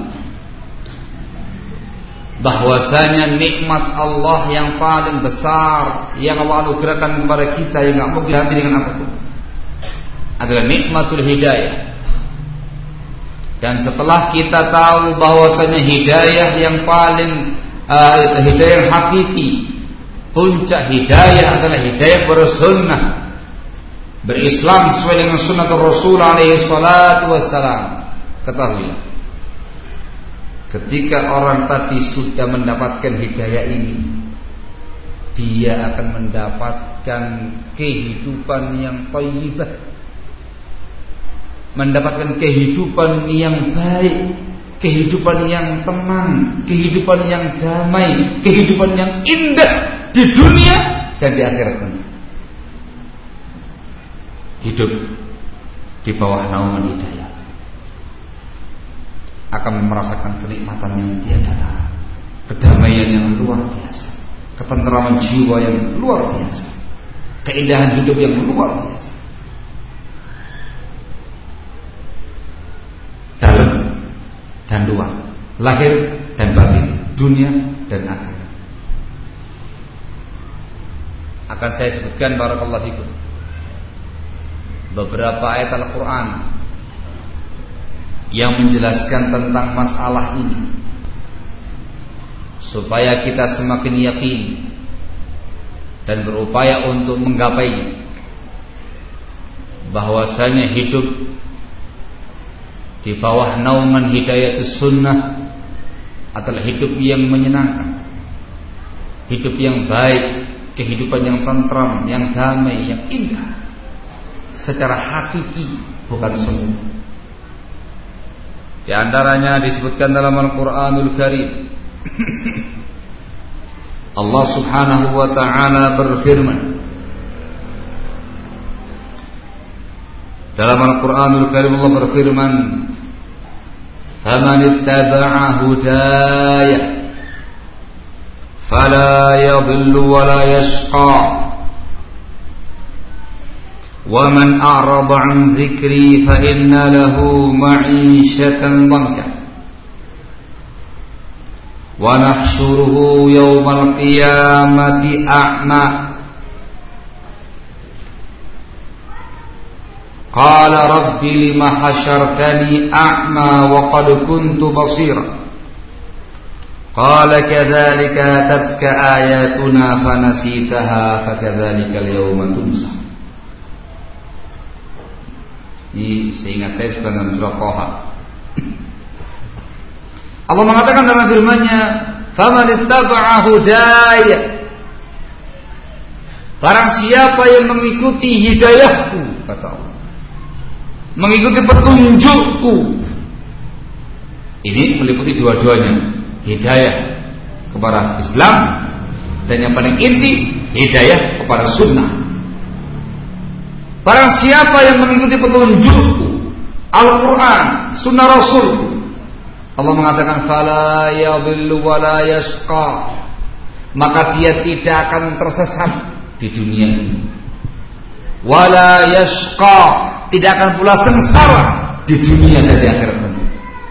bahwasanya nikmat Allah yang paling besar yang Allah anugerahkan kepada kita yang tidak mungkin diganti dengan apapun adalah nikmatul hidayah. Dan setelah kita tahu bahwasanya hidayah yang paling hidayah yang hakiki, puncak hidayah adalah hidayah bersunnah, berislam sesuai dengan sunnah Rasul alaihi salatu wassalam. Ketahuilah, ketika orang tadi sudah mendapatkan hidayah ini, dia akan mendapatkan kehidupan yang thayyibah, mendapatkan kehidupan yang baik, kehidupan yang tenang, kehidupan yang damai, kehidupan yang indah di dunia dan di akhirat nanti. Hidup di bawah naungan hidayah akan merasakan kenikmatan yang tiada tara, kedamaian yang luar biasa, ketenteraman jiwa yang luar biasa, keindahan hidup yang luar biasa, dalam dan luar, lahir dan batin, dunia dan akhirat. Akan saya sebutkan barakallahu fikum beberapa ayat Al-Quran yang menjelaskan tentang masalah ini supaya kita semakin yakin dan berupaya untuk menggapainya, bahwasanya hidup di bawah naungan hidayah sunnah adalah hidup yang menyenangkan, hidup yang baik, kehidupan yang tentram, yang damai, yang indah secara hakiki, bukan semu. Di antaranya disebutkan dalam Al-Qur'anul Karim Allah Subhanahu wa ta'ala berfirman dalam Al-Qur'anul Karim, Allah berfirman, "Faman ittaba'a hudaya fala yadhillu wa la yashqa wa man a'rada 'an dzikri fa inna lahu ma'ishatan dhanka wa nahsyuruhu yawmal qiyamati a'ma qala rabbi lima hasyartani a'ma wa qad kuntu basira qala kadzalika atatka ayatuna fanasitaha fakadzalika al-yawma tunsa." Ini seingat saya sudah dalam surah Taha. Allah mengatakan dalam firman-Nya, "Faman ittaba'a hudaya." Barang siapa yang mengikuti hidayahku, kata Allah, mengikuti petunjukku. Ini meliputi dua-duanya, hidayah kepada Islam dan yang paling inti hidayah kepada sunnah. Barang siapa yang mengikuti petunjukku, Al-Quran, sunnah Rasulku, Allah mengatakan fala yadhillu wa la yashqa, maka dia tidak akan tersesat di dunia ini, wala yashqa, tidak akan pula sengsara di dunia dan di akhirat nanti.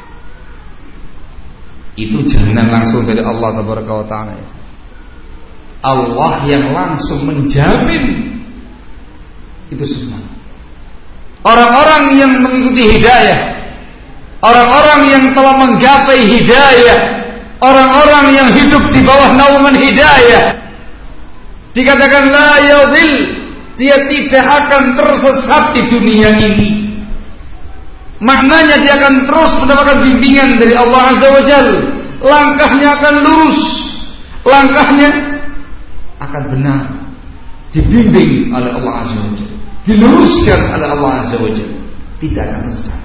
Itu jaminan langsung dari Allah Tabaraka wa Ta'ala. Allah yang langsung menjamin itu semua. Orang-orang yang mengikuti hidayah, orang-orang yang telah menggapai hidayah, orang-orang yang hidup di bawah naungan hidayah, dikatakan la yadhil, dia tidak akan tersesat di dunia ini. Maknanya dia akan terus mendapatkan bimbingan dari Allah Azza wa Jalla. Langkahnya akan lurus, langkahnya akan benar, dibimbing oleh Allah Azza wa Jalla, diluruskan oleh Allah Azza wa Jalla, tidak akan sesat.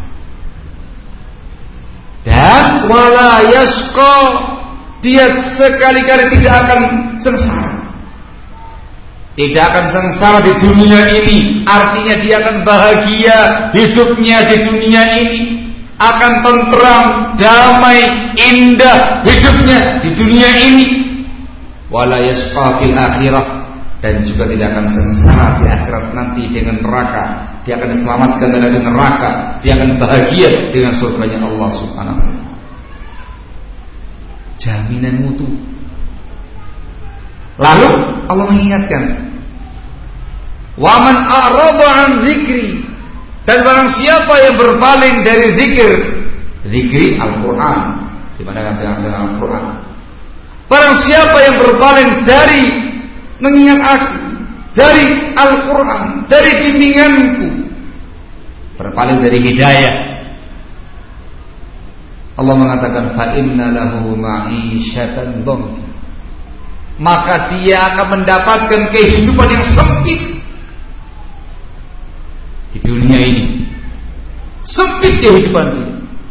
Dan wala yashqa, dia sekali-kali tidak akan sengsara. Tidak akan sengsara di dunia ini, artinya dia akan bahagia hidupnya di dunia ini, akan tentram, damai, indah hidupnya di dunia ini. Wala yashqa fil akhirah, dan juga tidak akan sengsara di akhirat nanti dengan neraka. Dia akan diselamatkan dari neraka, dia akan bahagia dengan surganya Allah Subhanahu wa ta'ala. Jaminan mutu. Lalu Allah mengingatkan, wa man a'rada 'an dzikri, dan barang siapa yang berpaling dari zikir, zikri Al-Quran, di mana kata Al-Quran. Barang siapa yang berpaling dari mengingat aku, dari Al-Quran, dari bimbinganku, berpaling dari hidayah, Allah mengatakan fa inna lahu ma'isyatan dhanka, maka dia akan mendapatkan kehidupan yang sempit di dunia ini. Sempit kehidupan dia,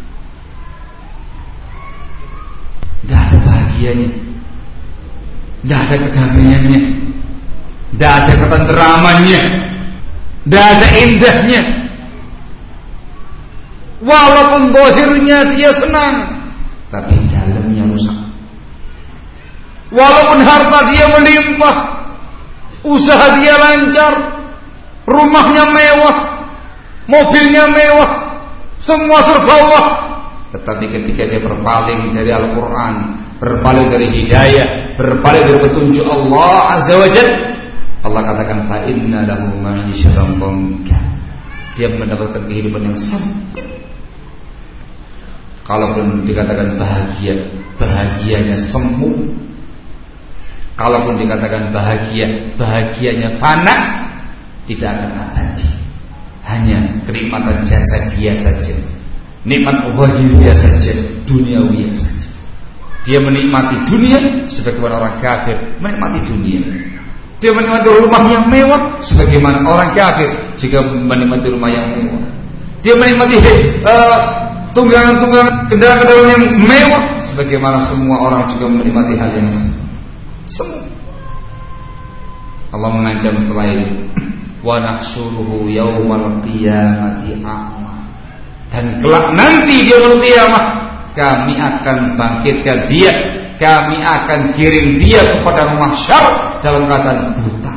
tidak ada bahagianya, tidak ada kedamaiannya, tidak ada ketenteramannya, tidak ada indahnya. Walaupun zahirnya dia senang, tapi dalamnya rusak. Walaupun harta dia melimpah, usaha dia lancar, rumahnya mewah, mobilnya mewah, semua serba wah, tetapi ketika dia berpaling dari Al-Quran, berpaling dari hidayah, berpaling dari petunjuk Allah Azza wa Jalla, Allah katakan fa inna lahu ma'isyatan dhanka, dia mendapatkan kehidupan yang sempit. Kalaupun dikatakan bahagia, bahagianya semu. Kalaupun dikatakan bahagia, bahagianya fana, tidak akan abadi. Hanya kenikmatan jasad dia saja, nikmat ubahiyah saja, duniawi saja. Dia menikmati dunia sebagaimana orang kafir menikmati dunia. Dia menikmati rumah yang mewah sebagaimana orang kafir jika menikmati rumah yang mewah. Dia menikmati tunggangan-tunggangan kendaraan yang mewah sebagaimana semua orang juga menikmati hal yang sama. Allah mengancam setelah ini, wa nahsyuruhu yaumal qiyamati a'ma. Dan kelak nanti di yaumul qiyamah kami akan bangkitkan dia, kami akan kirim dia kepada mahsyar dalam keadaan buta.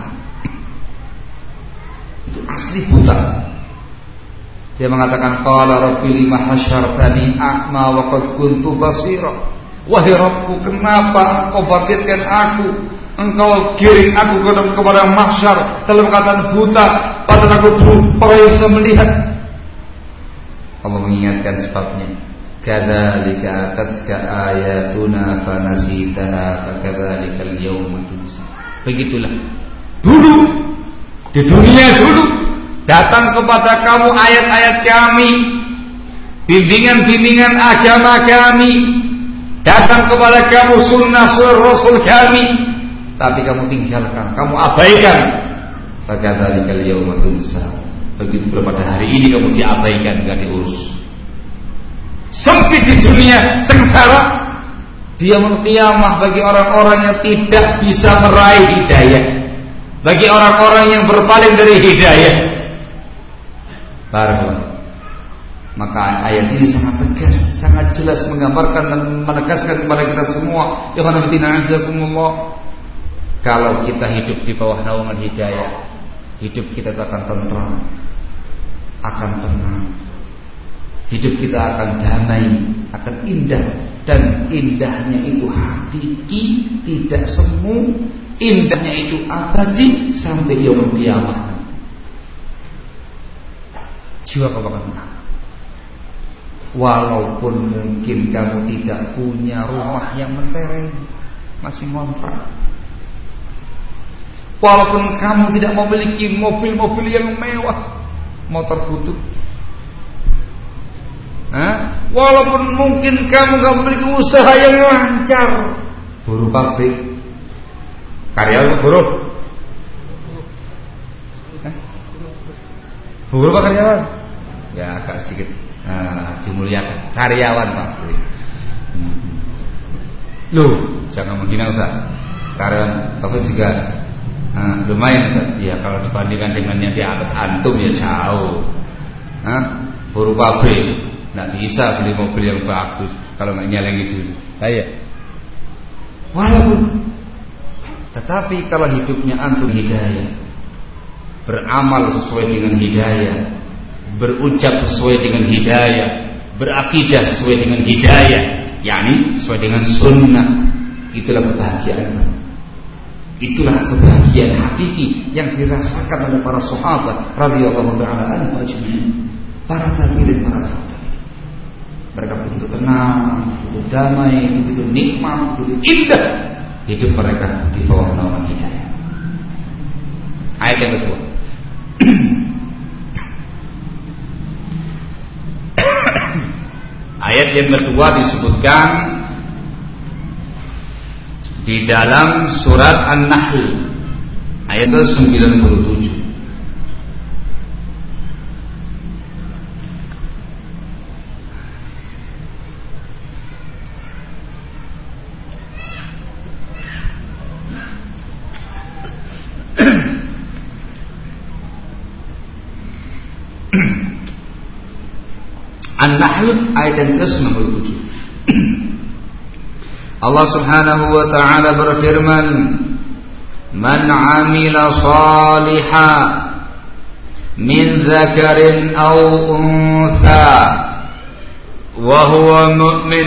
Itu asli buta. Dia mengatakan, qala rabbi lima hasyartani a'ma wa qad kuntu basira. Wahai Rabbku, kenapa engkau bangkitkan aku? Engkau kirim aku kepada mahsyar dalam keadaan buta, padahal aku dulu orang yang bisa melihat. Allah mengingatkan sebabnya. Kadzalika atatka ayatuna fanasitaha fakadzalikal yawma tunsa. Begitulah dulu di dunia dulu datang kepada kamu ayat-ayat kami, bimbingan-bimbingan agama kami, datang kepada kamu sunnah Rasul kami, tapi kamu tinggalkan, kamu abaikan. Fakadzalikal yawma tunsa. Begitu pula pada hari ini kamu diabaikan, enggak diurus. Sempit di dunia, sengsara. Di yaumul qiyamah bagi orang-orang yang tidak bisa meraih hidayah, bagi orang-orang yang berpaling dari hidayah. Barakallahu. Maka ayat ini sangat tegas, sangat jelas menggambarkan dan menegaskan kepada kita semua, ya azakumullah, kalau kita hidup di bawah naungan hidayah, hidup kita akan tentram, akan tenang. Hidup kita akan damai, akan indah. Dan indahnya itu hakiki, tidak semu. Indahnya itu abadi sampai yaumul qiyamah. Jiwa kamu akan tenang. Walaupun mungkin kamu tidak punya rumah yang mentereng, masih ngontrak. Walaupun kamu tidak memiliki mobil-mobil yang mewah, motor butut. Walaupun mungkin kamu gak memiliki usaha yang lancar, buruh pabrik, karyawan buruh, buruh apa karyawan? Ya agak sedikit dimuliakan, karyawan pabrik. Loh, jangan menghina Ustaz. Karyawan pabrik juga lumayan Ustaz. Ya kalau dibandingkan dengan yang di atas antum ya jauh. Buruh pabrik nggak bisa beli mobil yang bagus kalau nggak nyelengi dulu. Saya. Walaupun, tetapi kalau hidupnya antum hidayah, beramal sesuai dengan hidayah, berucap sesuai dengan hidayah, berakidah sesuai dengan hidayah, yakni sesuai dengan sunnah, itulah kebahagiaan. Itulah kebahagiaan hakiki yang dirasakan oleh para sahabat radhiyallahu taala anhum ajma'in, para tabi'in, para tabi'in. Mereka begitu tenang, begitu damai, begitu nikmat, begitu indah hidup mereka di bawah naungan hidayah. Ayat yang kedua. Ayat yang kedua disebutkan di dalam surat An-Nahl ayat 97. An-Nahl ayat yang ke-97. Allah Subhanahu wa taala berfirman, "Man 'amila shalihan min dzakarin aw untha wa huwa mu'min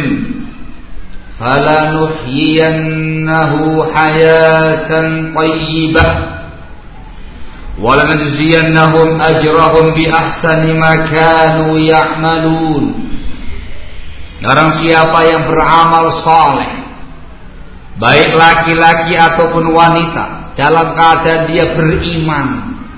falanuhyiyannahu hayatan thayyibah وَلَنَجْزِيَنَّهُمْ أَجْرَهُمْ بِأَحْسَنِ مَا كَانُوا يَعْمَلُونَ. Barang siapa yang beramal saleh, baik laki-laki ataupun wanita, dalam keadaan dia beriman.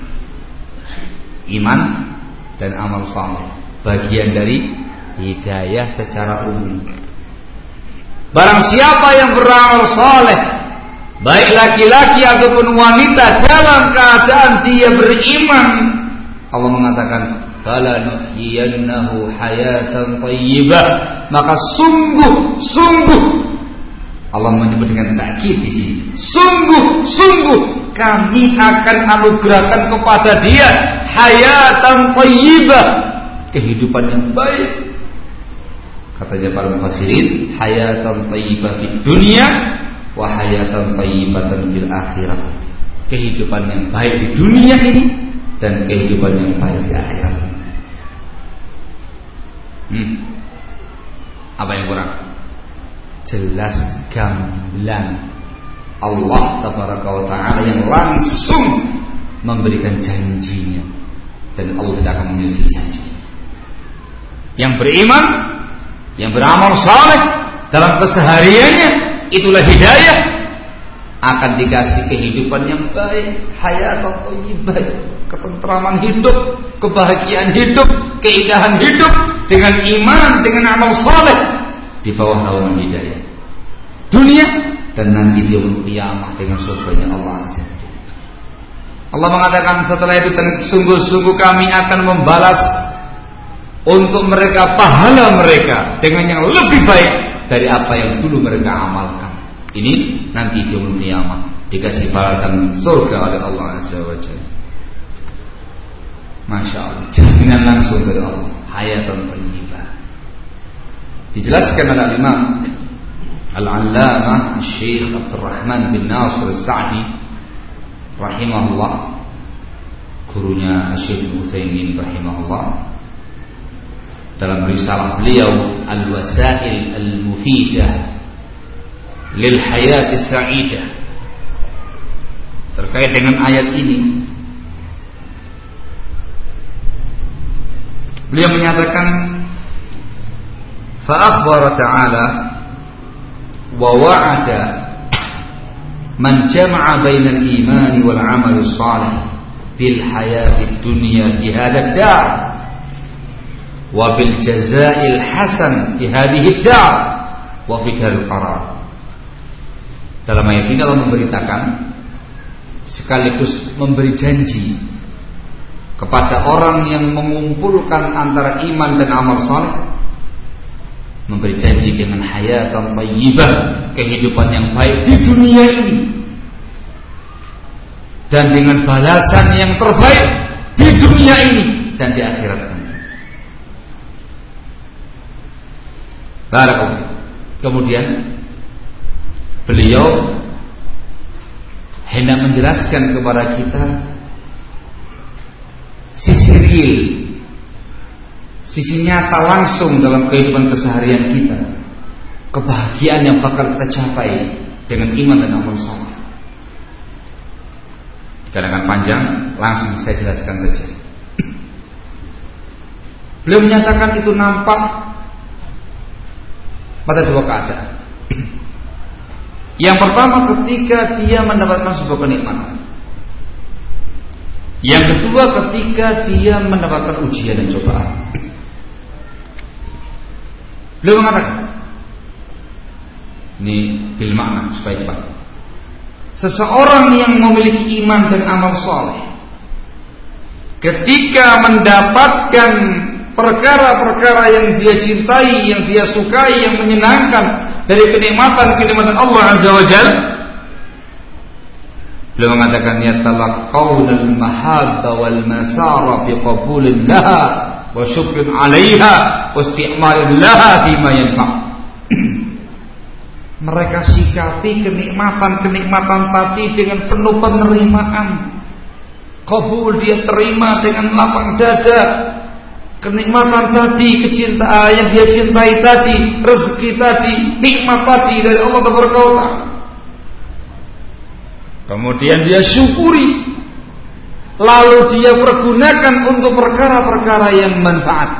Iman dan amal saleh bagian dari hidayah secara umum. Barang siapa yang beramal saleh, baik laki-laki ataupun wanita, dalam keadaan dia beriman, Allah mengatakan falanuhyiyannahu hayatan thayyibah, maka sungguh Allah menyebut dengan takkid di sini. Sungguh kami akan anugerahkan kepada dia hayatan thayyibah, kehidupan yang baik. Katanya para mufassirin, hayatan thayyibah fid dunya wa hayatan thayyibatan fil akhirah. Kehidupan yang baik di dunia ini dan kehidupan yang baik di akhirat. Apa yang kurang? Jelas gamblang Allah tabaraka wa ta'ala yang langsung memberikan janjinya, dan Allah tidak akan menyelesaikan janji. Yang beriman, yang beramal saleh dalam kesehariannya, itulah hidayah, akan dikasih kehidupan yang baik, hayatan thayyibah, ketentraman hidup, kebahagiaan hidup, keindahan hidup dengan iman, dengan amal saleh di bawah naungan hidayah dunia dan nanti di yaumul qiyamah dengan surganya Allah Azza wa Jalla. Allah mengatakan setelah itu, dan sungguh-sungguh kami akan membalas untuk mereka pahala mereka dengan yang lebih baik dari apa yang dulu mereka amalkan. Ini nanti di yaumul qiyamah dikasih balasan surga oleh Allah Azza wa Jalla. Masya Allah, jaminan langsung dari Allah, hayatan thayyibah. Dijelaskan oleh Imam Al-Allamah Syekh Abdul Rahman bin Nasir As-Sa'di rahimahullah, gurunya Syekh Utsaimin rahimahullah, dalam risalah beliau Al-Wasail Al-Mufidah Lil Hayati Sa'idah, terkait dengan ayat ini, beliau menyatakan fa akhbara ta'ala wa wa'ada man jama'a bainal imani wal 'amali shalih bil hayati dunya bi hadzal dar wa bil jazaa'il hasan fi hadhihi dar wa fi daril qarar. Dalam ayat ini Allah memberitakan sekaligus memberi janji kepada orang yang mengumpulkan antara iman dan amal saleh, memberi janji dengan hayatan thayyibah, kehidupan yang baik di dunia ini, dan dengan balasan yang terbaik di dunia ini dan di akhirat nanti. Barakallahu. Kemudian beliau hendak menjelaskan kepada kita sisi real, sisi nyata langsung dalam kehidupan keseharian kita, kebahagiaan yang bakal kita capai dengan iman dan amal saleh. Kadang-kadang panjang, langsung saya jelaskan saja. Beliau menyatakan itu nampak pada dua keadaan. Yang pertama ketika dia mendapatkan sebuah kenikmatan. Yang kedua ketika dia mendapatkan ujian dan cobaan. Beliau mengatakan, ini bil makna supaya cepat, seseorang yang memiliki iman dan amal saleh, ketika mendapatkan perkara-perkara yang dia cintai, yang dia sukai, yang menyenangkan dari kenikmatan-kenikmatan Allah Azza wa Jalla, beliau mengatakan yatalaqawna al-mahabba wal masara bi qabulin laha wa syukrin 'alaiha wa isti'malin laha bima yanfa'. Mereka sikapi kenikmatan-kenikmatan tadi dengan penuh penerimaan. Qabul, dia terima dengan lapang dada. Kenikmatan tadi, kecintaan yang dia cintai tadi, rezeki tadi, nikmat tadi dari Allah Taala. Kemudian dia syukuri, lalu dia pergunakan untuk perkara-perkara yang manfaat.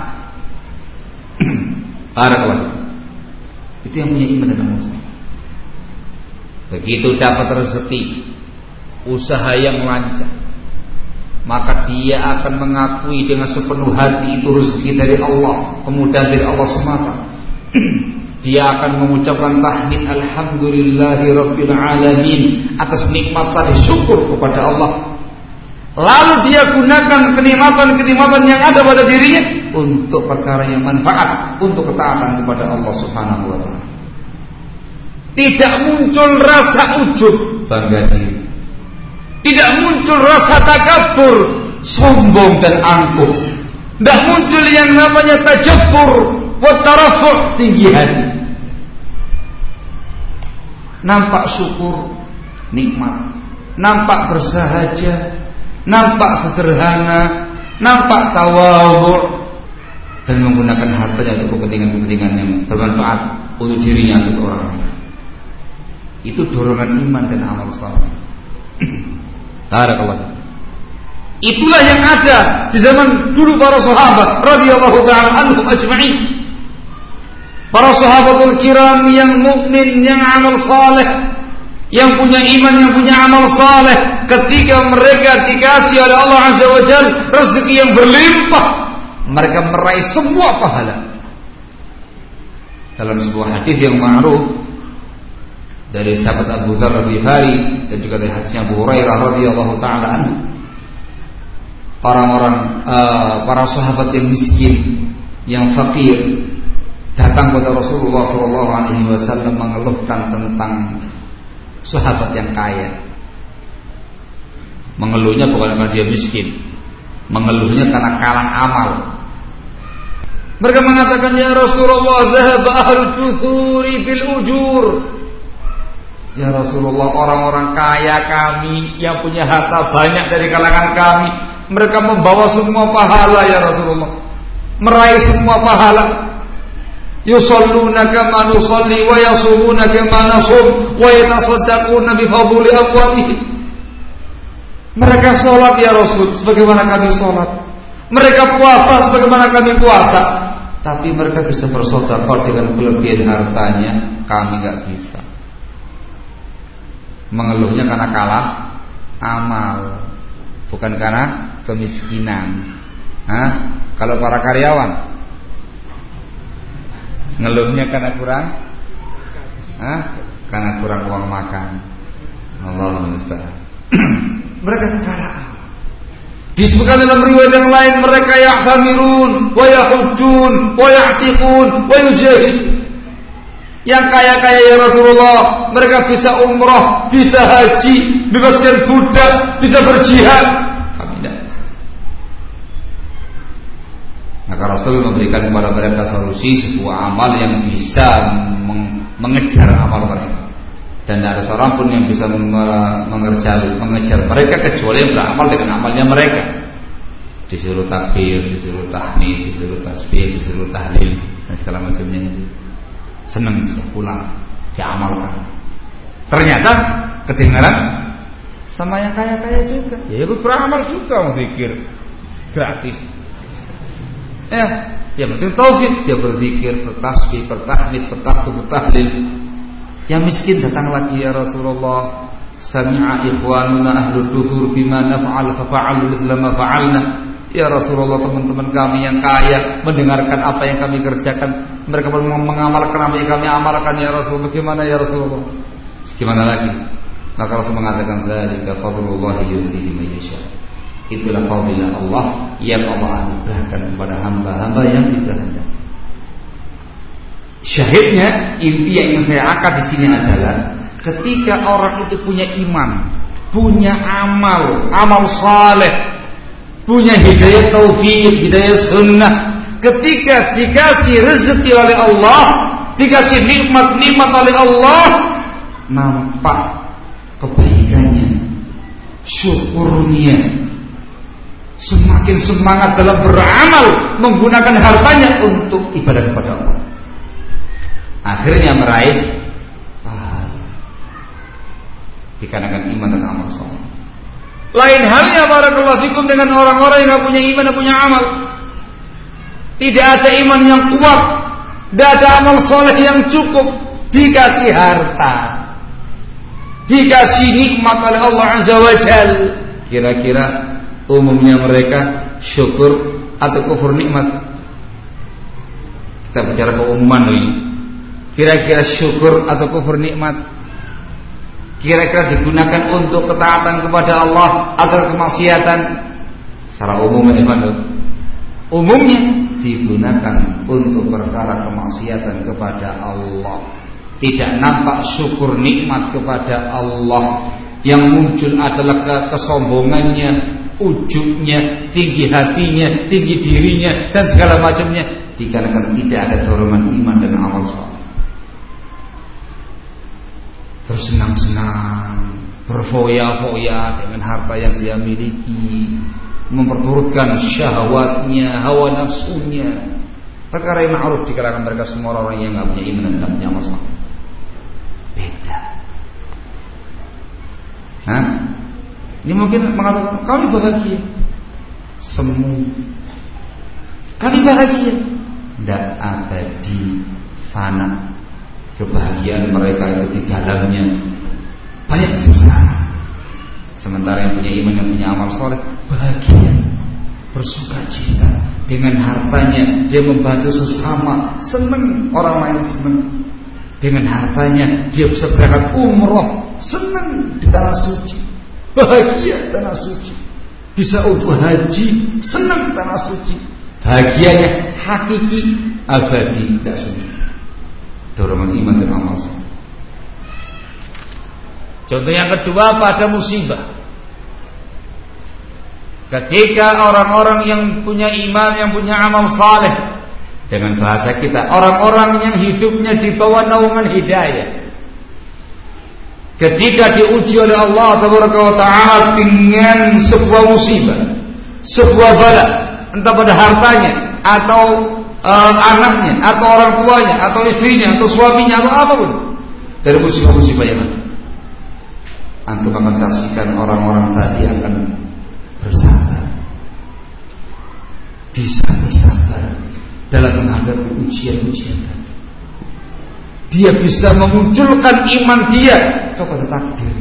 Barakallah. Itu yang punya iman dan amal saleh. Begitu dapat rezeki, usaha yang lancar, maka dia akan mengakui dengan sepenuh hati itu rezeki dari Allah, kemudahan dari Allah semata. dia akan mengucapkan tahmid alhamdulillahirabbil alamin atas nikmat tadi, syukur kepada Allah. Lalu dia gunakan kenikmatan-kenikmatan yang ada pada dirinya untuk perkara yang manfaat, untuk ketaatan kepada Allah Subhanahu wa taala. Tidak muncul rasa ujub, bangga diri. Tidak muncul rasa takabur, sombong dan angkuh. Tidak muncul yang namanya tajabbur wa tarafu', tinggi hati. Nampak syukur, nikmat. Nampak bersahaja, nampak sederhana, nampak tawadhu, dan menggunakan hartanya untuk kepentingan-kepentingan yang bermanfaat untuk dirinya, untuk orang lain. Itu dorongan iman dan amal saleh. Barakallahu. Itulah yang ada di zaman dulu para sahabat radhiyallahu ta'ala anhum ajma'in. Para sahabatul kiram yang mukmin, yang amal saleh, yang punya iman, yang punya amal saleh, ketika mereka dikasih oleh Allah Azza wa Jalla rezeki yang berlimpah, mereka meraih semua pahala. Dalam sebuah hadis yang ma'ruf dari sahabat Abu Dzar Al-Ghifari dan juga dari hadisnya Abu Hurairah radhiyallahu ta'ala anhu, para sahabat yang miskin, yang fakir datang kepada Rasulullah SAW mengeluhkan tentang sahabat yang kaya. Mengeluhnya bukan karena dia miskin, mengeluhnya karena kalah amal. Mereka mengatakan, ya Rasulullah, dhahaba ahlul duthuri bil ujur. Ya Rasulullah, orang-orang kaya kami yang punya harta banyak dari kalangan kami, mereka membawa semua pahala ya Rasulullah, meraih semua pahala. Yusalluna kama nusalli wa yasumuna kama nasum wa yatasaddaquna bi fadli amwalihim. Mereka salat ya Rasul sebagaimana kami salat, mereka puasa sebagaimana kami puasa, tapi mereka bisa bersedekah dengan kelebihan hartanya, kami enggak bisa. Mengeluhnya karena kalah amal, bukan karena kemiskinan. Kalau para karyawan ngeluhnya karena kurang, karena kurang uang makan. Allahumma musta'an. Mereka kalah amal. Disebutkan dalam riwayat yang lain, mereka ya'tamirun wa yahujjun wa ya'tiqun wa yujahid. Yang kaya-kaya ya Rasulullah, mereka bisa umrah, bisa haji, bebaskan budak, bisa berjihad. Kami tidak bisa. Maka Rasul memberikan kepada mereka solusi, sebuah amal yang bisa mengejar amal mereka. Dan tidak ada seorang pun yang bisa mengejar mereka kecuali yang beramal dengan amalnya mereka. Disuruh takbir, disuruh tahmid, disuruh tasbih, disuruh tahlil, dan segala macamnya itu. Senang sudah pulang, diamalkan. Ternyata kedengaran sama yang kaya-kaya juga, ya ikut beramal juga, berzikir gratis. Dia penting taufik, dia berzikir, bertasbih, bertahmid, bertakbir, bertahlil. Yang miskin datang lagi, ya Rasulullah, sami'a ikhwanuna ahlud duthur bima naf'al fa fa'alu mithla ma fa'alna. Ya Rasulullah, teman-teman kami yang kaya mendengarkan apa yang kami kerjakan, mereka pun mengamalkan apa yang kami amalkan ya Rasulullah. Bagaimana ya Rasulullah? Gimana lagi? Maka Rasul mengatakan, dzalika fadlullah yu'tihi man yasha. Itulah fadilah Allah yang Allah anugerahkan kepada hamba-hamba yang dikehendaki. Syahidnya, inti yang ingin saya angkat di sini adalah ketika orang itu punya iman, punya amal saleh, punya hidayah taufik, hidayah sunnah, ketika dikasih rezeki oleh Allah, dikasih nikmat-nikmat oleh Allah, nampak kebaikannya, syukurnya, semakin semangat dalam beramal, menggunakan hartanya untuk ibadah kepada Allah. Akhirnya meraih pahala dikarenakan iman dan amal saleh. Lain halnya barakallahu fikum dengan orang-orang yang tidak punya iman dan punya amal. Tidak ada iman yang kuat, tidak ada amal soleh yang cukup, dikasih harta, dikasih nikmat oleh Allah Azza wa Jalla. Kira-kira umumnya mereka syukur atau kufur nikmat? Kita bicara keumuman ini. Kira-kira syukur atau kufur nikmat? Kira-kira digunakan untuk ketaatan kepada Allah atau kemaksiatan? Secara umum umumnya digunakan untuk perkara kemaksiatan kepada Allah. Tidak nampak syukur nikmat kepada Allah. Yang muncul adalah kesombongannya, ujubnya, tinggi hatinya, tinggi dirinya, dan segala macamnya. Dikarenakan tidak ada dorongan iman dan amal saleh. Bersenang-senang, berfoya-foya dengan harta yang dia miliki, memperturutkan syahwatnya, hawa nafsunya, perkara yang ma'ruf di kalangan mereka semua orang yang tidak punya iman dan tidak punya amal saleh. Beda. Ini mungkin mengatakan kami bahagia, semu, kami bahagia, tidak abadi, fana. Kebahagiaan mereka itu di dalamnya banyak sengsara. Sementara yang punya iman, yang punya amal soleh bahagia, bersuka cita dengan hartanya. Dia membantu sesama, senang orang lain senang. Dengan hartanya dia bisa berangkat umroh, senang di tanah suci, bahagia tanah suci. Bisa untuk haji, senang tanah suci. Bahagianya hakiki, abadi, tidak sunyi. Dorongan iman dan amal saleh. Contoh yang kedua pada musibah. Ketika orang-orang yang punya iman, yang punya amal saleh, dengan bahasa kita, orang-orang yang hidupnya di bawah naungan hidayah, ketika diuji oleh Allah Taala dengan sebuah musibah, sebuah bala, entah pada hartanya atau anaknya, atau orang tuanya, atau istrinya, atau suaminya, atau apapun dari musibah-musibah yang ada, antum akan saksikan orang-orang tadi akan bersabar, bisa bersabar dalam menghadapi ujian-ujian tadi. Dia bisa memunculkan iman dia kepada takdir.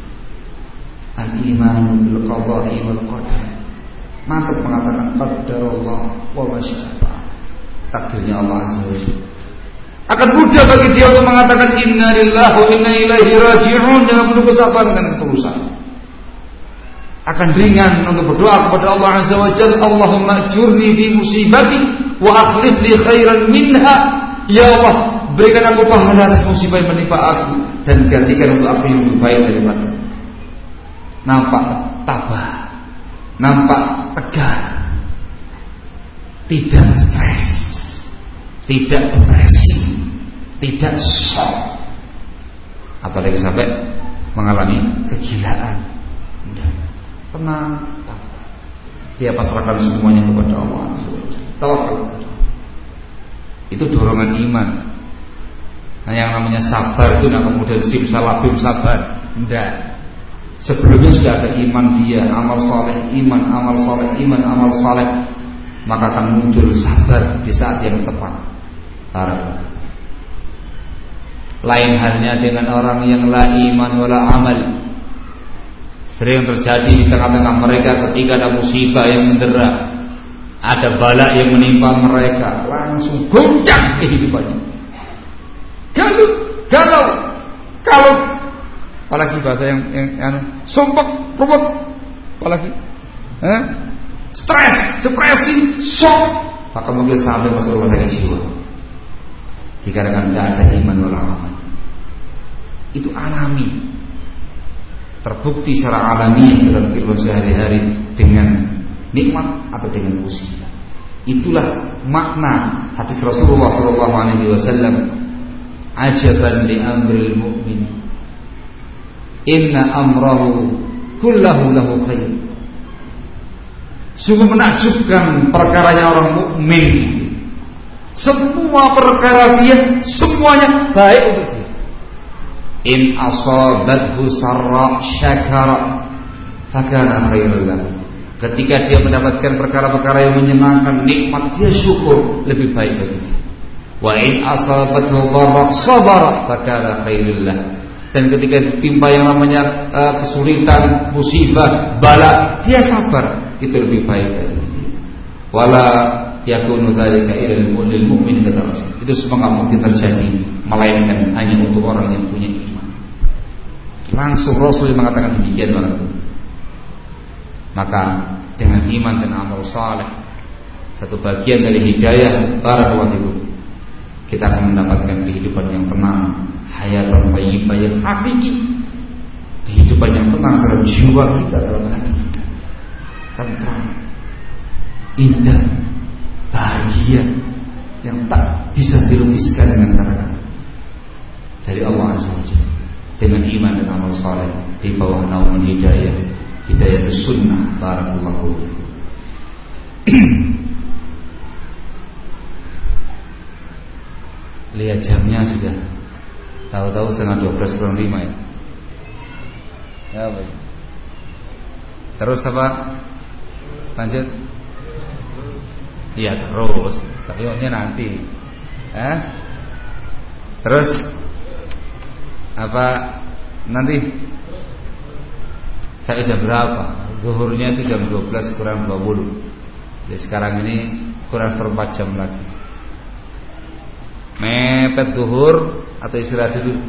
Al-imanu bil qada'i wal qadar. Mantap mengatakan qadarullah wa ma syaa. Takdirnya Allah Azza wa Jalla. Akan mudah bagi dia untuk mengatakan inna lillahi wa inna ilaihi raji'un dengan penuh kesabaran dan ketulusan. Akan ringan untuk berdoa kepada Allah Azza wa Jalla, Allahumma ajurni fi musibati wa akhlif li khairan minha. Ya Allah, berikan aku pahala atas musibah yang menimpa aku dan gantikan untuk aku yang lebih baik daripada. Nampak tabah, nampak tegar, tidak stres, tidak depresi, tidak shock, apalagi sampai mengalami kegilaan. Tenang, dia pasrahkan semuanya kepada Allah. Tawakal. Itu dorongan iman. Nah, yang namanya sabar itu tidak kemudian simsalabim sabar. Tidak. Sebelumnya sudah ada iman dia, amal saleh, iman, amal saleh, iman, amal saleh. Maka akan muncul sabar di saat yang tepat. Lain halnya dengan orang yang la iman wala amal. Sering terjadi di tengah-tengah mereka ketika ada musibah yang mendera, ada bala yang menimpa mereka, langsung goncang kehidupannya, galau, apalagi bahasa yang sumpek, ruwet, apalagi stres, depresi, shock, maka mungkin sampai masuk rumah sakit jiwa. Dikarenakan tidak ada iman wala amal. Itu alami, terbukti secara alami dalam kehidupan sehari-hari dengan nikmat atau dengan musibah. Itulah makna hadis Rasulullah SAW. Ajaban li amril mu'min, inna amrahu kullahu lahu khair. Sungguh menakjubkan perkaranya orang mukmin. Semua perkara dia semuanya baik untuk dia. In asabathu sarra syakara fakana khairan lahu. Ketika dia mendapatkan perkara-perkara yang menyenangkan, nikmat, dia syukur, lebih baik bagi dia. Wa in asabathu dharra sabara fakana khairan lahu. Dan ketika ditimpa yang namanya kesulitan, musibah, bala, dia sabar, itu lebih baik bagi dia. Wala yakunu dzalika ilal mu'min kata Rasul. Itu semua enggak mungkin terjadi melainkan hanya untuk orang yang punya iman. Langsung Rasul mengatakan demikian. Maka dengan iman dan amal saleh, satu bagian dari hidayah barakallahu fikum, kita akan mendapatkan kehidupan yang tenang, hayatan thayyibah yang hakiki, kehidupan yang tenang dalam jiwa kita, dalam hati kita, tentram, indah, bahagia yang tak bisa dilukiskan dengan kata-kata dari Allah Azza wa Jalla. Dengan iman dan amal saleh di bawah naungan hidayah itu sunnah. Barakallahu. Lihat jamnya sudah, tahu-tahu 11:30 ya. Ya baik. Terus apa? Lanjut. Iya terus. Tapi maksudnya nanti. Terus apa nanti? Saya jam berapa? Zuhurnya itu jam 12 kurang 20. Jadi sekarang ini kurang 4 jam lagi. Mepet zuhur atau istirahat dulu?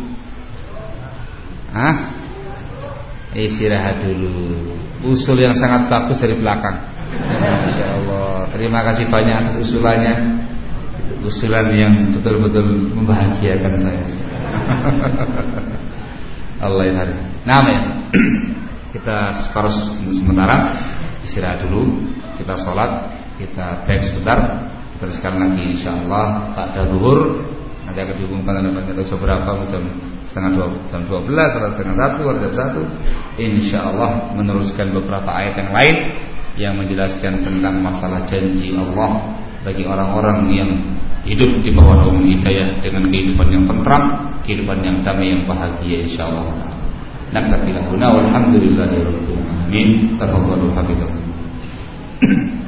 Istirahat dulu. Usul yang sangat bagus dari belakang. Masya Allah. Terima kasih banyak atas usulannya. Usulan yang betul-betul membahagiakan saya. Allah ya. Nah ya. Kita separuh sementara istirahat dulu, kita sholat, kita break sebentar, kita teruskan lagi insyaallah pada zuhur. Nanti akan diumumkan dalam jam berapa, jam 11:30, jam 12, atau jam 1, atau jam 1. Insyaallah meneruskan beberapa ayat yang lain yang menjelaskan tentang masalah janji Allah bagi orang-orang yang hidup di bawah naungan hidayah dengan kehidupan yang tentram, kehidupan yang damai, yang bahagia insyaallah. Naktafi lahuna walhamdulillahirabbil alamin. Tafadhalu habibakum.